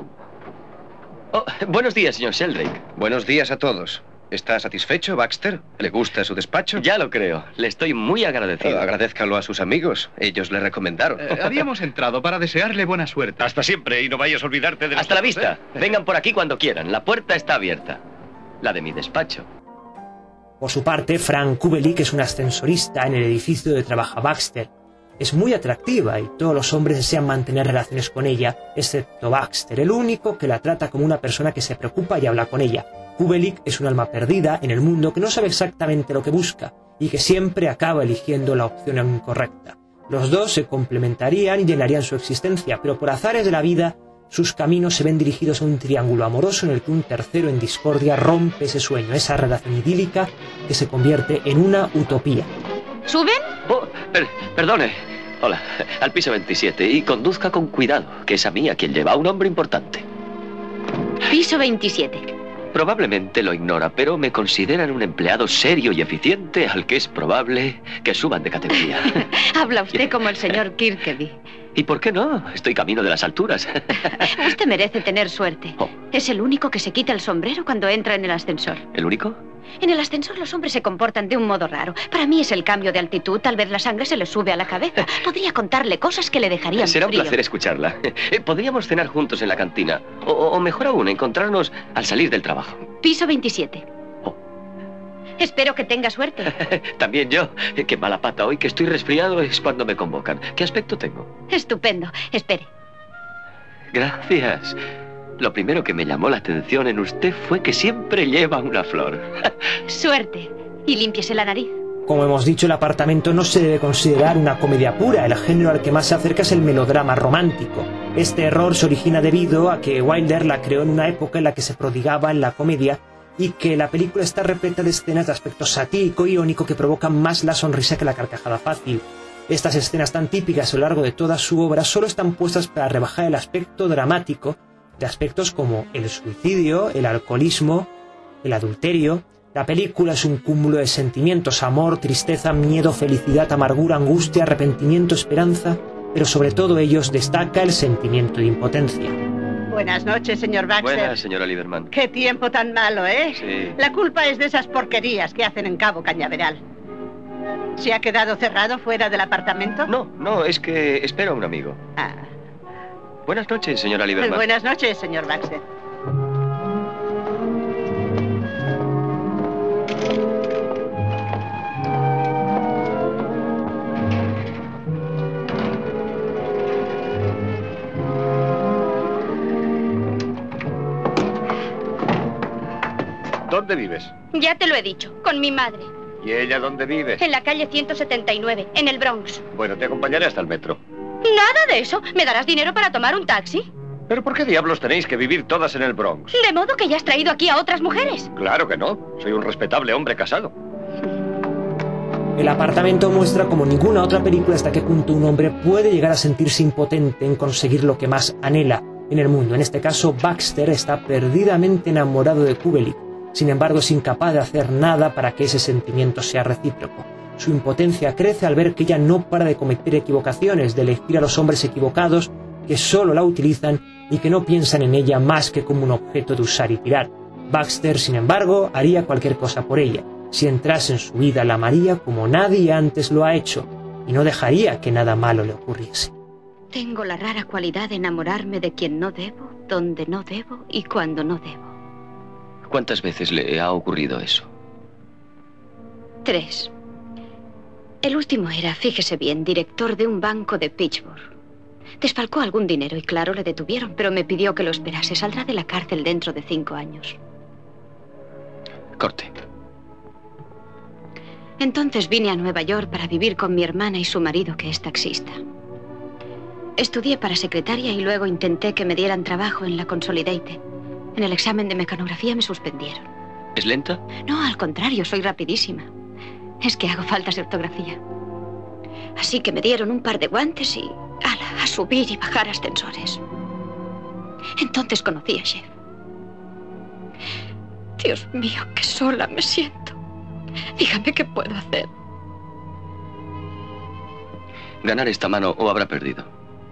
Oh, buenos días, señor Sheldrake. Buenos días a todos. ¿Está satisfecho, Baxter? ¿Le gusta su despacho? Ya lo creo. Le estoy muy agradecido. Agradézcalo a sus amigos. Ellos le recomendaron. Habíamos entrado para desearle buena suerte. Hasta siempre y no vayas a olvidarte de Hasta la vista. Vengan por aquí cuando quieran. La puerta está abierta. La de mi despacho. Por su parte, Frank Kubelik es un ascensorista en el edificio donde trabaja Baxter. Es muy atractiva y todos los hombres desean mantener relaciones con ella, excepto Baxter, el único que la trata como una persona que se preocupa y habla con ella. Kubelik es un alma perdida en el mundo que no sabe exactamente lo que busca y que siempre acaba eligiendo la opción incorrecta. Los dos se complementarían y llenarían su existencia, pero por azares de la vida, sus caminos se ven dirigidos a un triángulo amoroso en el que un tercero en discordia rompe ese sueño, esa relación idílica que se convierte en una utopía. ¿Suben? Oh, perdone. Hola, al piso 27 y conduzca con cuidado, que es a mí a quien lleva, un hombre importante. Piso 27. Probablemente lo ignora, pero me consideran un empleado serio y eficiente al que es probable que suban de categoría. Habla usted como el señor Kirkeby. ¿Y por qué no? Estoy camino de las alturas. Usted merece tener suerte. Oh. Es el único que se quita el sombrero cuando entra en el ascensor. ¿El único? En el ascensor los hombres se comportan de un modo raro. Para mí es el cambio de altitud. Tal vez la sangre se le sube a la cabeza. Podría contarle cosas que le dejarían Será frío. un placer escucharla. Podríamos cenar juntos en la cantina. O mejor aún, encontrarnos al salir del trabajo. Piso 27. Oh. Espero que tenga suerte. También yo. Qué mala pata hoy, que estoy resfriado es cuando me convocan. ¿Qué aspecto tengo? Estupendo. Espere. Gracias. Lo primero que me llamó la atención en usted fue que siempre lleva una flor. Suerte. Y límpiese la nariz. Como hemos dicho, el apartamento no se debe considerar una comedia pura. El género al que más se acerca es el melodrama romántico. Este error se origina debido a que Wilder la creó en una época en la que se prodigaba en la comedia y que la película está repleta de escenas de aspecto satírico y irónico que provocan más la sonrisa que la carcajada fácil. Estas escenas tan típicas a lo largo de toda su obra solo están puestas para rebajar el aspecto dramático de aspectos como el suicidio, el alcoholismo, el adulterio. La película es un cúmulo de sentimientos: amor, tristeza, miedo, felicidad, amargura, angustia, arrepentimiento, esperanza, pero sobre todo ellos destaca el sentimiento de impotencia. Buenas noches, señor Baxter. Buenas, señora Lieberman. Qué tiempo tan malo, ¿eh? Sí. La culpa es de esas porquerías que hacen en Cabo Cañaveral. ¿Se ha quedado cerrado fuera del apartamento? No, es que espero a un amigo. Ah. Buenas noches, señora Lieberman. Buenas noches, señor Baxter. ¿Dónde vives? Ya te lo he dicho, con mi madre. ¿Y ella dónde vive? En la calle 179, en el Bronx. Bueno, te acompañaré hasta el metro. Nada de eso. ¿Me darás dinero para tomar un taxi? ¿Pero por qué diablos tenéis que vivir todas en el Bronx? De modo que ya has traído aquí a otras mujeres. Claro que no. Soy un respetable hombre casado. El apartamento muestra como ninguna otra película hasta qué punto un hombre puede llegar a sentirse impotente en conseguir lo que más anhela en el mundo. En este caso, Baxter está perdidamente enamorado de Kubelik. Sin embargo, es incapaz de hacer nada para que ese sentimiento sea recíproco. Su impotencia crece al ver que ella no para de cometer equivocaciones, de elegir a los hombres equivocados que solo la utilizan y que no piensan en ella más que como un objeto de usar y tirar. Baxter, sin embargo, haría cualquier cosa por ella. Si entrase en su vida, la amaría como nadie antes lo ha hecho y no dejaría que nada malo le ocurriese. Tengo la rara cualidad de enamorarme de quien no debo, donde no debo y cuando no debo. ¿Cuántas veces le ha ocurrido eso? 3. El último era, fíjese bien, director de un banco de Pittsburgh. Desfalcó algún dinero y claro, le detuvieron, pero me pidió que lo esperase. Saldrá de la cárcel dentro de 5 años. Corte. Entonces vine a Nueva York para vivir con mi hermana y su marido, que es taxista. Estudié para secretaria y luego intenté que me dieran trabajo en la Consolidated. En el examen de mecanografía me suspendieron. ¿Es lenta? No, al contrario, soy rapidísima. Es que hago faltas de ortografía. Así que me dieron un par de guantes y... ¡hala! A subir y bajar ascensores. Entonces conocí a Jeff. Dios mío, qué sola me siento. Dígame qué puedo hacer. Ganar esta mano o habrá perdido.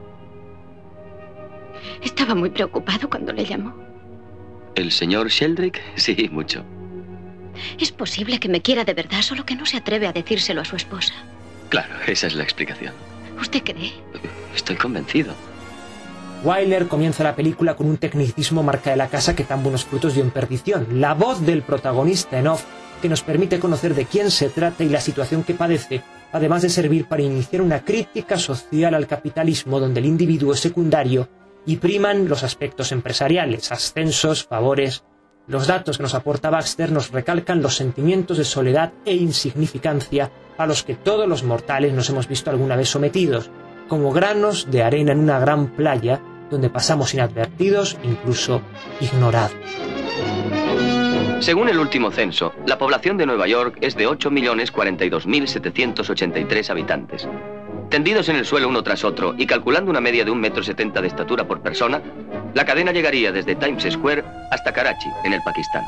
Estaba muy preocupado cuando le llamó. ¿El señor Sheldrake? Sí, mucho. Es posible que me quiera de verdad, solo que no se atreve a decírselo a su esposa. Claro, esa es la explicación. ¿Usted cree? Estoy convencido. Wyler comienza la película con un tecnicismo marca de la casa que tan buenos frutos dio en perdición. La voz del protagonista en off que nos permite conocer de quién se trata y la situación que padece, además de servir para iniciar una crítica social al capitalismo donde el individuo es secundario y priman los aspectos empresariales, ascensos, favores. Los datos que nos aporta Baxter nos recalcan los sentimientos de soledad e insignificancia a los que todos los mortales nos hemos visto alguna vez sometidos, como granos de arena en una gran playa donde pasamos inadvertidos, incluso ignorados. Según el último censo, la población de Nueva York es de 8.042.783 habitantes. Tendidos en el suelo uno tras otro y calculando una media de 1,70 m de estatura por persona, la cadena llegaría desde Times Square hasta Karachi, en el Pakistán.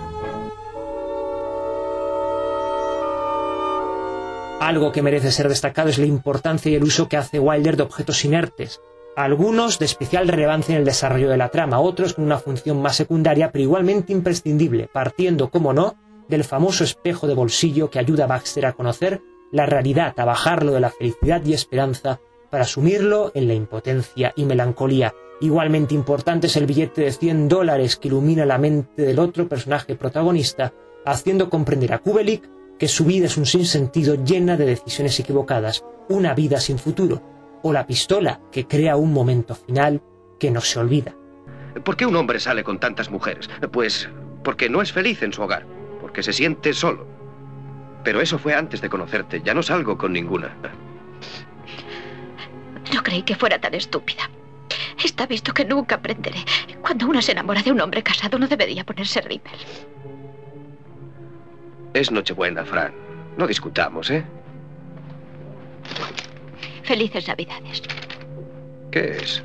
Algo que merece ser destacado es la importancia y el uso que hace Wilder de objetos inertes, algunos de especial relevancia en el desarrollo de la trama, otros con una función más secundaria pero igualmente imprescindible, partiendo, como no, del famoso espejo de bolsillo que ayuda a Baxter a conocer la realidad, a bajarlo de la felicidad y esperanza para sumirlo en la impotencia y melancolía. Igualmente importante es el billete de $100 que ilumina la mente del otro personaje protagonista, haciendo comprender a Kubelik que su vida es un sinsentido llena de decisiones equivocadas, una vida sin futuro, o la pistola que crea un momento final que no se olvida. ¿Por qué un hombre sale con tantas mujeres? Pues porque no es feliz en su hogar, porque se siente solo. Pero eso fue antes de conocerte, ya no salgo con ninguna. No creí que fuera tan estúpida. Está visto que nunca aprenderé. Cuando uno se enamora de un hombre casado no debería ponerse rímel. Es Nochebuena, Fran. No discutamos, ¿eh? Felices Navidades. ¿Qué es?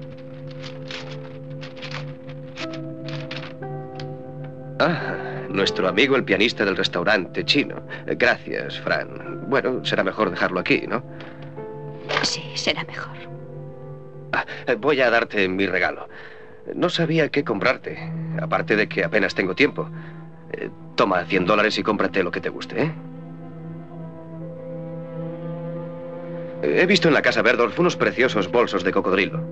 Ah, nuestro amigo el pianista del restaurante chino. Gracias, Fran. Bueno, será mejor dejarlo aquí, ¿no? Sí, será mejor. Voy a darte mi regalo. No sabía qué comprarte, aparte de que apenas tengo tiempo. Toma $100 y cómprate lo que te guste, ¿eh? He visto en la casa Berdorf unos preciosos bolsos de cocodrilo.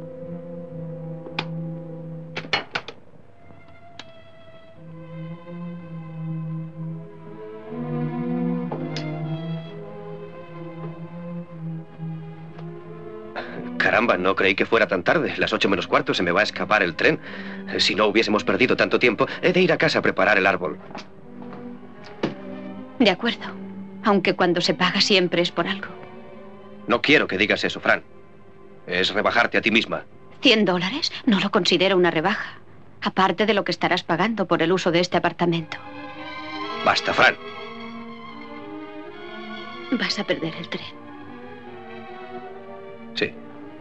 Caramba, no creí que fuera tan tarde. Las 8:45 se me va a escapar el tren. Si no hubiésemos perdido tanto tiempo, he de ir a casa a preparar el árbol. De acuerdo. Aunque cuando se paga siempre es por algo. No quiero que digas eso, Fran. Es rebajarte a ti misma. $100 no lo considero una rebaja. Aparte de lo que estarás pagando por el uso de este apartamento. Basta, Fran. Vas a perder el tren. Sí.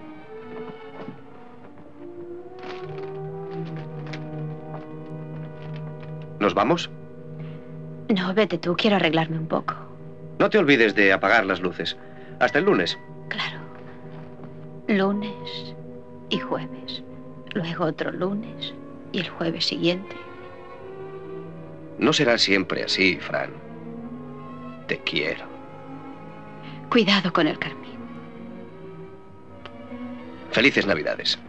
¿Nos vamos? No, vete tú. Quiero arreglarme un poco. No te olvides de apagar las luces. Hasta el lunes. Claro. Lunes y jueves. Luego otro lunes y el jueves siguiente. No será siempre así, Fran. Te quiero. Cuidado con el carmín. Felices Navidades.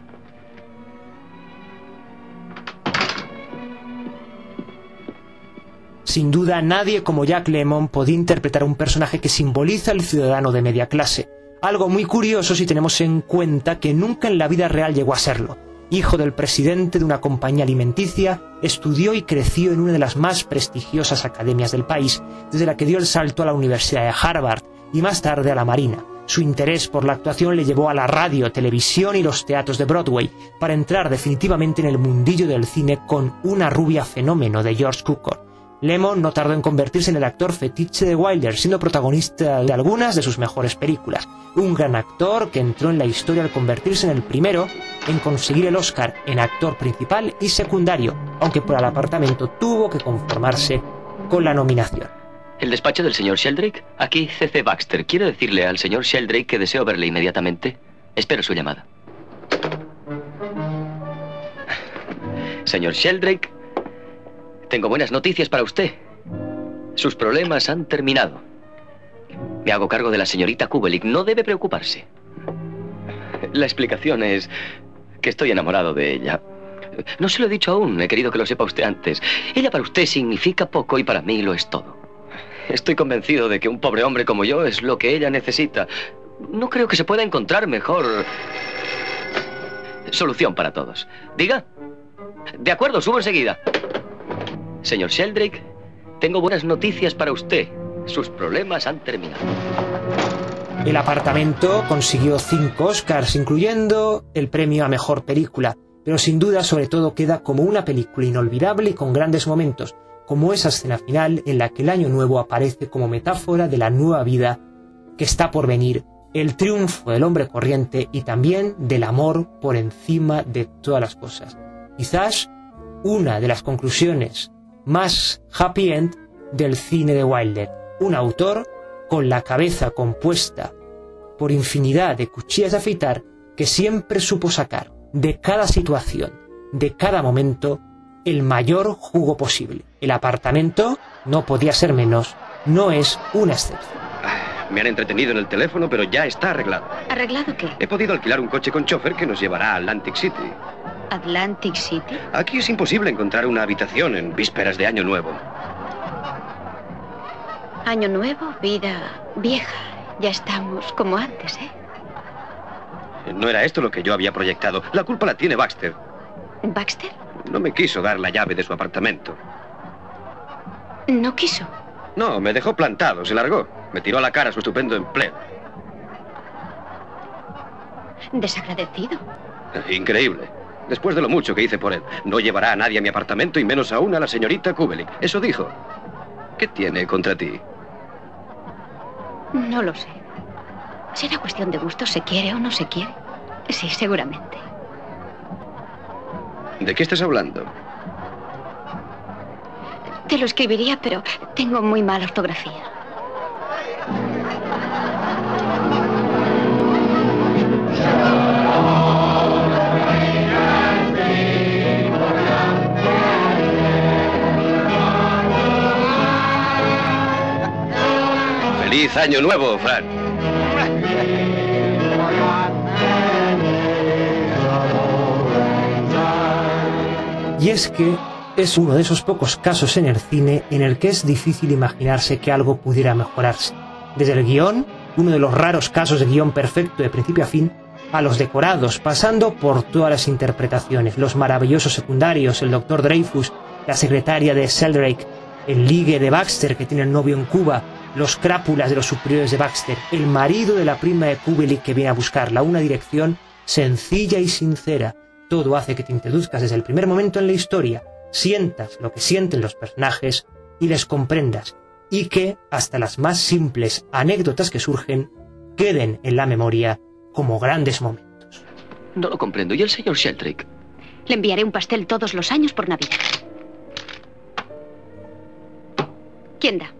Sin duda, nadie como Jack Lemmon podía interpretar un personaje que simboliza al ciudadano de media clase. Algo muy curioso si tenemos en cuenta que nunca en la vida real llegó a serlo. Hijo del presidente de una compañía alimenticia, estudió y creció en una de las más prestigiosas academias del país, desde la que dio el salto a la Universidad de Harvard y más tarde a la Marina. Su interés por la actuación le llevó a la radio, televisión y los teatros de Broadway, para entrar definitivamente en el mundillo del cine con Una rubia fenómeno de George Cukor. Lemmon no tardó en convertirse en el actor fetiche de Wilder, siendo protagonista de algunas de sus mejores películas. Un gran actor que entró en la historia al convertirse en el primero en conseguir el Oscar en actor principal y secundario, aunque por el apartamento tuvo que conformarse con la nominación. ¿El despacho del señor Sheldrake? Aquí C.C. Baxter. Quiero decirle al señor Sheldrake que deseo verle inmediatamente. Espero su llamada. Señor Sheldrake, tengo buenas noticias para usted. Sus problemas han terminado. Me hago cargo de la señorita Kubelik. No debe preocuparse. La explicación es que estoy enamorado de ella. No se lo he dicho aún. He querido que lo sepa usted antes. Ella para usted significa poco y para mí lo es todo. Estoy convencido de que un pobre hombre como yo es lo que ella necesita. No creo que se pueda encontrar mejor solución para todos. Diga. De acuerdo, subo enseguida. Señor Sheldrake, tengo buenas noticias para usted. Sus problemas han terminado. El apartamento consiguió 5 Oscars, incluyendo el premio a Mejor Película, pero sin duda sobre todo queda como una película inolvidable y con grandes momentos, como esa escena final en la que el Año Nuevo aparece como metáfora de la nueva vida que está por venir, el triunfo del hombre corriente y también del amor por encima de todas las cosas. Quizás una de las conclusiones más happy end del cine de Wilder. Un autor con la cabeza compuesta por infinidad de cuchillas de afeitar que siempre supo sacar de cada situación, de cada momento, el mayor jugo posible. El apartamento no podía ser menos, no es una excepción. Me han entretenido en el teléfono, pero ya está arreglado. ¿Arreglado qué? He podido alquilar un coche con chofer que nos llevará a Atlantic City. ¿Atlantic City? Aquí es imposible encontrar una habitación en vísperas de Año Nuevo. Año Nuevo, vida vieja. Ya estamos como antes, ¿eh? No era esto lo que yo había proyectado. La culpa la tiene Baxter. ¿Baxter? No me quiso dar la llave de su apartamento. ¿No quiso? No, me dejó plantado, se largó. Me tiró a la cara su estupendo empleo. Desagradecido. Increíble. Después de lo mucho que hice por él, no llevará a nadie a mi apartamento y menos aún a la señorita Kubelik. Eso dijo. ¿Qué tiene contra ti? No lo sé. ¿Será cuestión de gusto? ¿Se quiere o no se quiere? Sí, seguramente. ¿De qué estás hablando? Te lo escribiría, pero tengo muy mala ortografía. ¡Feliz Año Nuevo, Fran! Y es que es uno de esos pocos casos en el cine en el que es difícil imaginarse que algo pudiera mejorarse. Desde el guión, uno de los raros casos de guión perfecto de principio a fin, a los decorados, pasando por todas las interpretaciones, los maravillosos secundarios, el Dr. Dreyfus, la secretaria de Sheldrake, el ligue de Baxter que tiene el novio en Cuba, los crápulas de los superiores de Baxter, el marido de la prima de Kubelik que viene a buscarla, una dirección sencilla y sincera. Todo hace que te introduzcas desde el primer momento en la historia, sientas lo que sienten los personajes y les comprendas, y que hasta las más simples anécdotas que surgen queden en la memoria como grandes momentos. No lo comprendo. ¿Y el señor Sheldrake? Le enviaré un pastel todos los años por Navidad. ¿Quién da?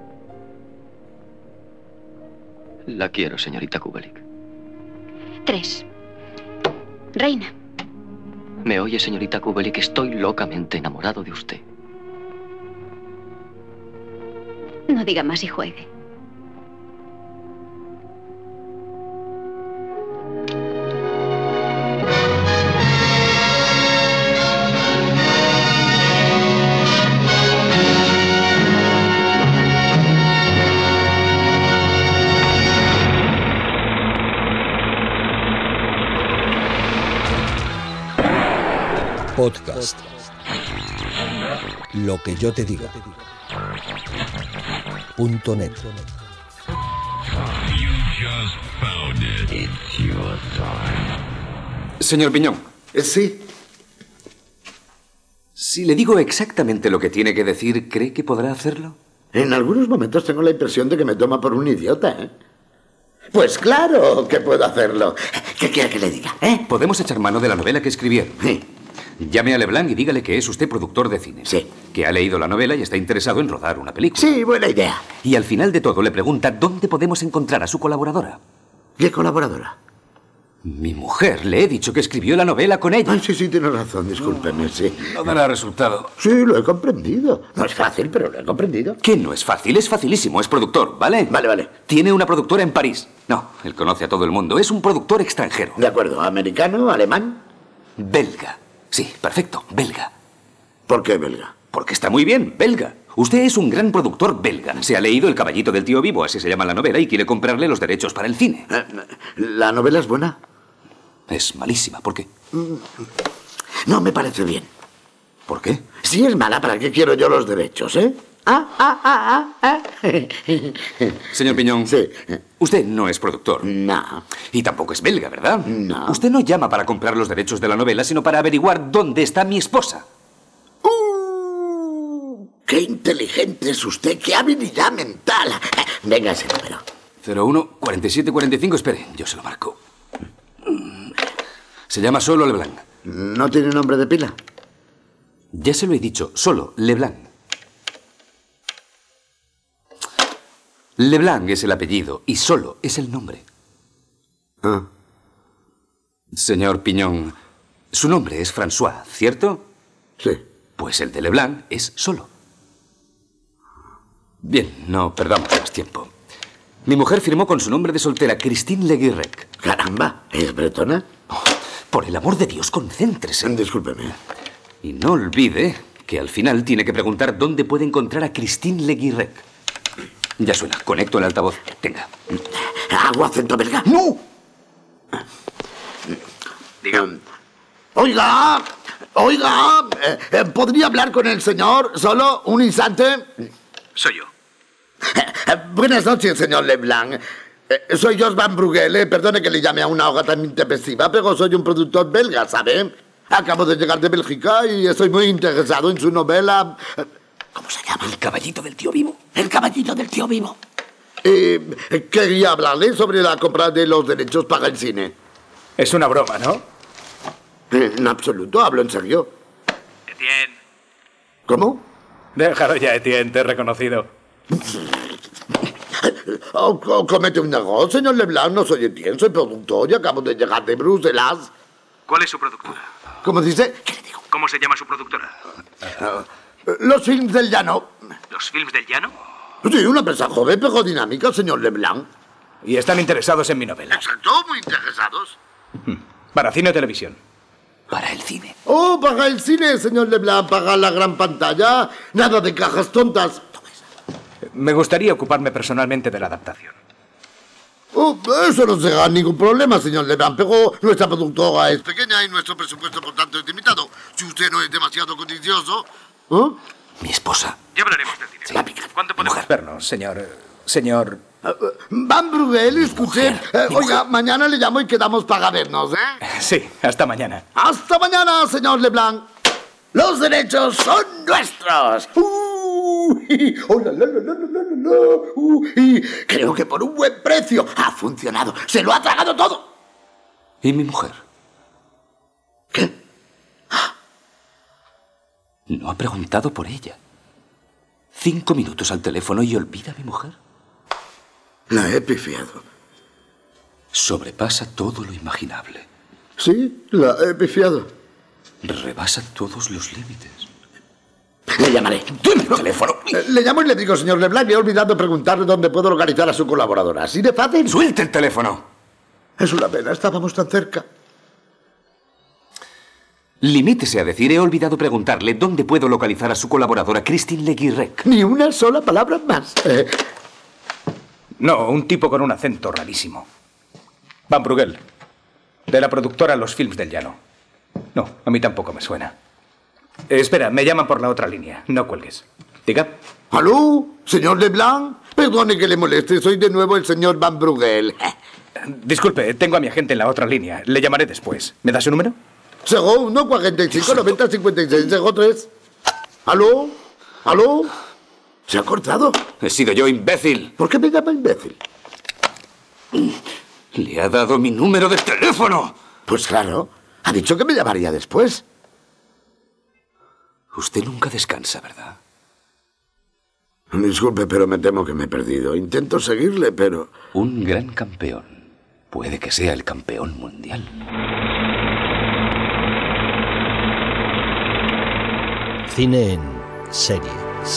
La quiero, señorita Kubelik. 3. Reina. ¿Me oye, señorita Kubelik? Estoy locamente enamorado de usted. No diga más y juegue. Podcast. Lo que yo te diga. .net. Señor Piñón. Sí. Si le digo exactamente lo que tiene que decir, ¿cree que podrá hacerlo? En algunos momentos tengo la impresión de que me toma por un idiota, ¿eh? Pues claro que puedo hacerlo. ¿Qué quiere que le diga, Podemos echar mano de la novela que escribieron. Sí. Llame a Leblanc y dígale que es usted productor de cine. Sí. Que ha leído la novela y está interesado en rodar una película. Sí, buena idea. Y al final de todo le pregunta dónde podemos encontrar a su colaboradora. ¿Qué colaboradora? Mi mujer. Le he dicho que escribió la novela con ella. Ay, sí, tiene razón, discúlpeme, sí. No dará resultado. Sí, lo he comprendido. No es fácil, pero lo he comprendido. ¿Qué no es fácil? Es facilísimo. Es productor, ¿vale? Vale. Tiene una productora en París. No, él conoce a todo el mundo. Es un productor extranjero. De acuerdo. ¿Americano? ¿Alemán? Belga. Sí, perfecto. Belga. ¿Por qué belga? Porque está muy bien. Belga. Usted es un gran productor belga. Se ha leído El caballito del tío Vivo, así se llama la novela, y quiere comprarle los derechos para el cine. ¿La novela es buena? Es malísima. ¿Por qué? No me parece bien. ¿Por qué? Si es mala, ¿para qué quiero yo los derechos, Señor Piñón. Sí. Usted no es productor. No. Y tampoco es belga, ¿verdad? No. Usted no llama para comprar los derechos de la novela, sino para averiguar dónde está mi esposa. ¡Qué inteligente es usted! ¡Qué habilidad mental! Venga ese número. 01-4745. Espere, yo se lo marco. Se llama solo Leblanc. ¿No tiene nombre de pila? Ya se lo he dicho, solo Leblanc. Leblanc es el apellido y solo es el nombre. Señor Piñón, su nombre es François, ¿cierto? Sí. Pues el de Leblanc es solo. Bien, no perdamos más tiempo. Mi mujer firmó con su nombre de soltera, Christine Leguirec. Caramba, ¿es bretona? Oh, por el amor de Dios, concéntrese. Discúlpeme. Y no olvide que al final tiene que preguntar dónde puede encontrar a Christine Leguirec. Ya suena, conecto el altavoz. Tenga. ¿Hago acento belga? ¡No! Diga. Oiga, ¿podría hablar con el señor solo un instante? Soy yo. Buenas noches, señor Leblanc. Soy Jos Van Brugele. Perdone que le llame a una hora tan intempestiva, pero soy un productor belga, ¿sabe? Acabo de llegar de Bélgica y estoy muy interesado en su novela. ¿Cómo se llama? El caballito del tío Vivo. El caballito del tío Vivo. Quería hablarle sobre la compra de los derechos para el cine. Es una broma, ¿no? En absoluto, hablo en serio. Etienne. ¿Cómo? Déjalo ya, Etienne, te he reconocido. Comete un error, señor Leblanc. No soy Etienne, soy productor y acabo de llegar de Bruselas. ¿Cuál es su productora? ¿Cómo dice? ¿Qué le digo? ¿Cómo se llama su productora? Los Films del Llano. ¿Los Films del Llano? Sí, una empresa joven pero dinámica, señor Leblanc. Y están interesados en mi novela. Exacto, muy interesados. ¿Para cine o televisión? Para el cine. Oh, para el cine, señor Leblanc, para la gran pantalla. Nada de cajas tontas. Me gustaría ocuparme personalmente de la adaptación. Oh, eso no será ningún problema, señor Leblanc, pero nuestra productora es pequeña y nuestro presupuesto, por tanto, es limitado. Si usted no es demasiado codicioso... Mi esposa. Ya hablaremos del dinero. Sí. ¿Cuánto podemos vernos, señor? Van Brugel, escuché. Oiga, mañana le llamo y quedamos para vernos, ¿eh? Sí, hasta mañana. ¡Hasta mañana, señor Leblanc! ¡Los derechos son nuestros! Creo que por un buen precio ha funcionado. ¡Se lo ha tragado todo! ¿Y mi mujer? ¿Qué? No ha preguntado por ella. 5 minutos al teléfono y olvida a mi mujer. La he pifiado. Sobrepasa todo lo imaginable. Sí, la he pifiado. Rebasa todos los límites. Le llamaré. ¡Dime el teléfono! Le llamo y le digo, señor Leblanc, me he olvidado preguntarle dónde puedo localizar a su colaboradora. ¿Así de fácil? ¡Suelte el teléfono! Es una pena, estábamos tan cerca. Limítese a decir, he olvidado preguntarle dónde puedo localizar a su colaboradora, Christine Leguirec. Ni una sola palabra más. No, un tipo con un acento rarísimo. Van Brugel, de la productora Los Films del Llano. No, a mí tampoco me suena. Espera, me llaman por la otra línea. No cuelgues. Diga. ¿Aló? ¿Señor Leblanc? Perdone que le moleste, soy de nuevo el señor Van Brugel. Disculpe, tengo a mi agente en la otra línea. Le llamaré después. ¿Me da su número? 01 45 90 56 03. ¿Aló? ¿Aló? ¿Se ha cortado? He sido yo, imbécil. ¿Por qué me llama imbécil? Le ha dado mi número de teléfono. Pues claro, ha dicho que me llamaría después. Usted nunca descansa, ¿verdad? Disculpe, pero me temo que me he perdido. Intento seguirle, pero... Un gran campeón. Puede que sea el campeón mundial. Cine en serie.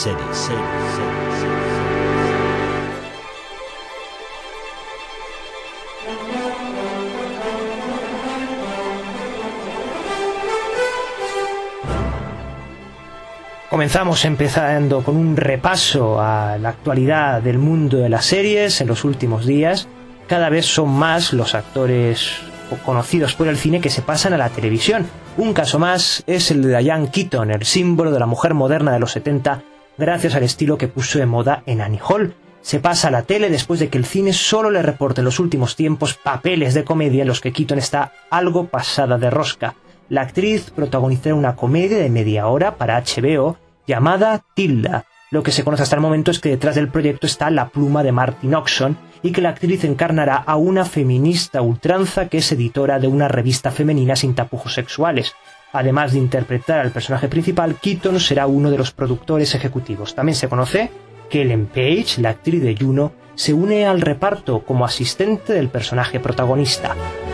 Comenzamos empezando con un repaso a la actualidad del mundo de las series en los últimos días. Cada vez son más los actores conocidos por el cine que se pasan a la televisión. Un caso más es el de Diane Keaton, el símbolo de la mujer moderna de los 70, gracias al estilo que puso de moda en Annie Hall. Se pasa a la tele después de que el cine solo le reporte en los últimos tiempos papeles de comedia en los que Keaton está algo pasada de rosca. La actriz protagonizará una comedia de media hora para HBO llamada Tilda. Lo que se conoce hasta el momento es que detrás del proyecto está la pluma de Martin Oxon y que la actriz encarnará a una feminista ultranza que es editora de una revista femenina sin tapujos sexuales. Además de interpretar al personaje principal, Keaton será uno de los productores ejecutivos. También se conoce que Ellen Page, la actriz de Juno, se une al reparto como asistente del personaje protagonista.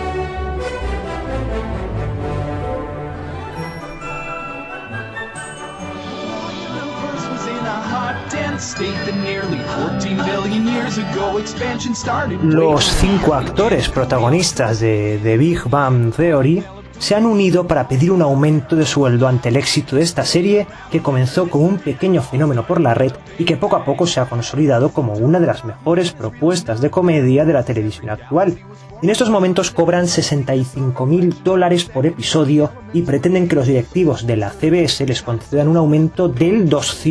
Los 5 actores protagonistas de The Big Bang Theory se han unido para pedir un aumento de sueldo ante el éxito de esta serie, que comenzó como un pequeño fenómeno por la red y que poco a poco se ha consolidado como una de las mejores propuestas de comedia de la televisión actual. En estos momentos cobran $65.000 por episodio y pretenden que los directivos de la CBS les concedan un aumento del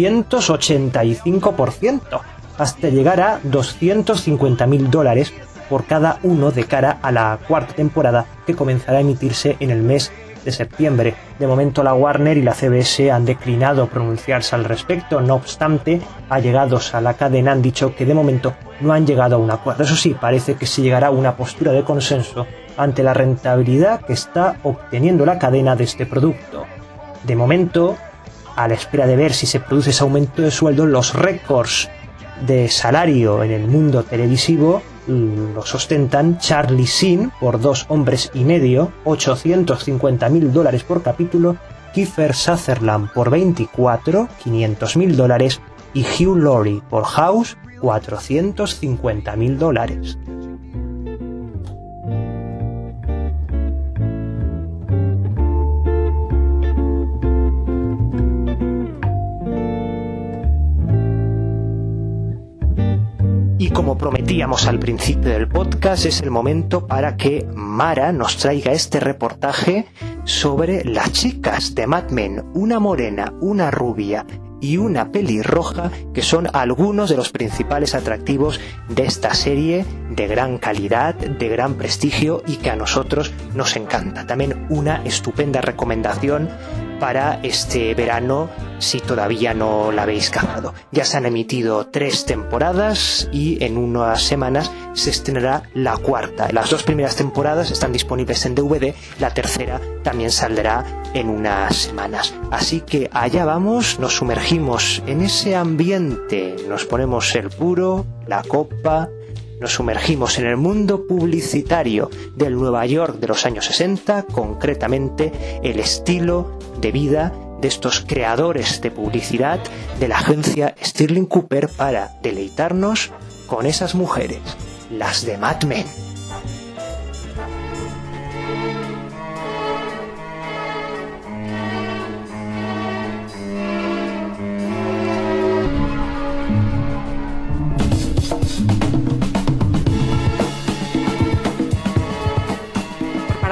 285%, hasta llegar a $250.000 por cada uno de cara a la cuarta temporada, que comenzará a emitirse en el mes de septiembre. De momento la Warner y la CBS han declinado pronunciarse al respecto. No obstante, allegados a la cadena han dicho que de momento no han llegado a un acuerdo. Eso sí, parece que se llegará a una postura de consenso ante la rentabilidad que está obteniendo la cadena de este producto. De momento, a la espera de ver si se produce ese aumento de sueldo, los récords de salario en el mundo televisivo los ostentan Charlie Sheen por 2 hombres y medio, $850.000 por capítulo, Kiefer Sutherland por 24, $500.000, y Hugh Laurie por House, $450.000. Y como prometíamos al principio del podcast, es el momento para que Mara nos traiga este reportaje sobre las chicas de Mad Men, una morena, una rubia y una pelirroja, que son algunos de los principales atractivos de esta serie de gran calidad, de gran prestigio y que a nosotros nos encanta. También una estupenda recomendación para este verano si todavía no la habéis cazado. Ya se han emitido 3 temporadas y en unas semanas se estrenará la 4ª. Las 2 primeras temporadas están disponibles en DVD, la 3ª también saldrá en unas semanas. Así que allá vamos, nos sumergimos en ese ambiente, nos ponemos el puro, la copa, nos sumergimos en el mundo publicitario del Nueva York de los años 60, concretamente el estilo de vida de estos creadores de publicidad de la agencia Sterling Cooper, para deleitarnos con esas mujeres, las de Mad Men.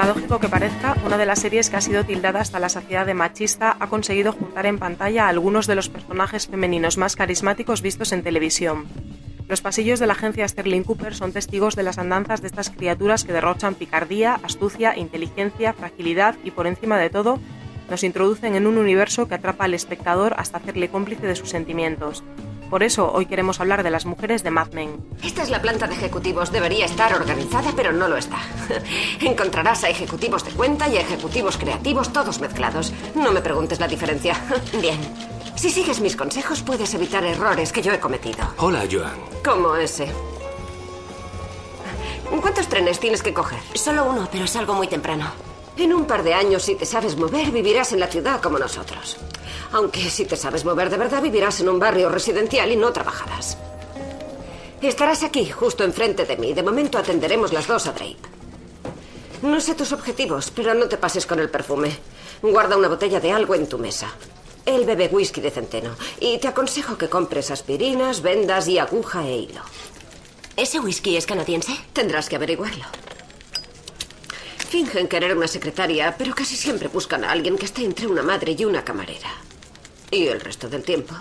paradójico que parezca, una de las series que ha sido tildada hasta la saciedad de machista ha conseguido juntar en pantalla a algunos de los personajes femeninos más carismáticos vistos en televisión. Los pasillos de la agencia Sterling Cooper son testigos de las andanzas de estas criaturas que derrochan picardía, astucia, inteligencia, fragilidad y, por encima de todo, nos introducen en un universo que atrapa al espectador hasta hacerle cómplice de sus sentimientos. Por eso, hoy queremos hablar de las mujeres de Mad Men. Esta es la planta de ejecutivos. Debería estar organizada, pero no lo está. Encontrarás a ejecutivos de cuenta y a ejecutivos creativos, todos mezclados. No me preguntes la diferencia. Bien. Si sigues mis consejos, puedes evitar errores que yo he cometido. Hola, Joan. Como ese. ¿Cuántos trenes tienes que coger? Solo uno, pero salgo muy temprano. En un par de años, si te sabes mover, vivirás en la ciudad como nosotros. Aunque si te sabes mover de verdad, vivirás en un barrio residencial y no trabajarás. Estarás aquí, justo enfrente de mí. De momento atenderemos las dos a Drape. No sé tus objetivos, pero no te pases con el perfume. Guarda una botella de algo en tu mesa. Él bebe whisky de centeno. Y te aconsejo que compres aspirinas, vendas y aguja e hilo. ¿Ese whisky es canadiense? Tendrás que averiguarlo. Fingen querer una secretaria, pero casi siempre buscan a alguien que esté entre una madre y una camarera. Y el resto del tiempo...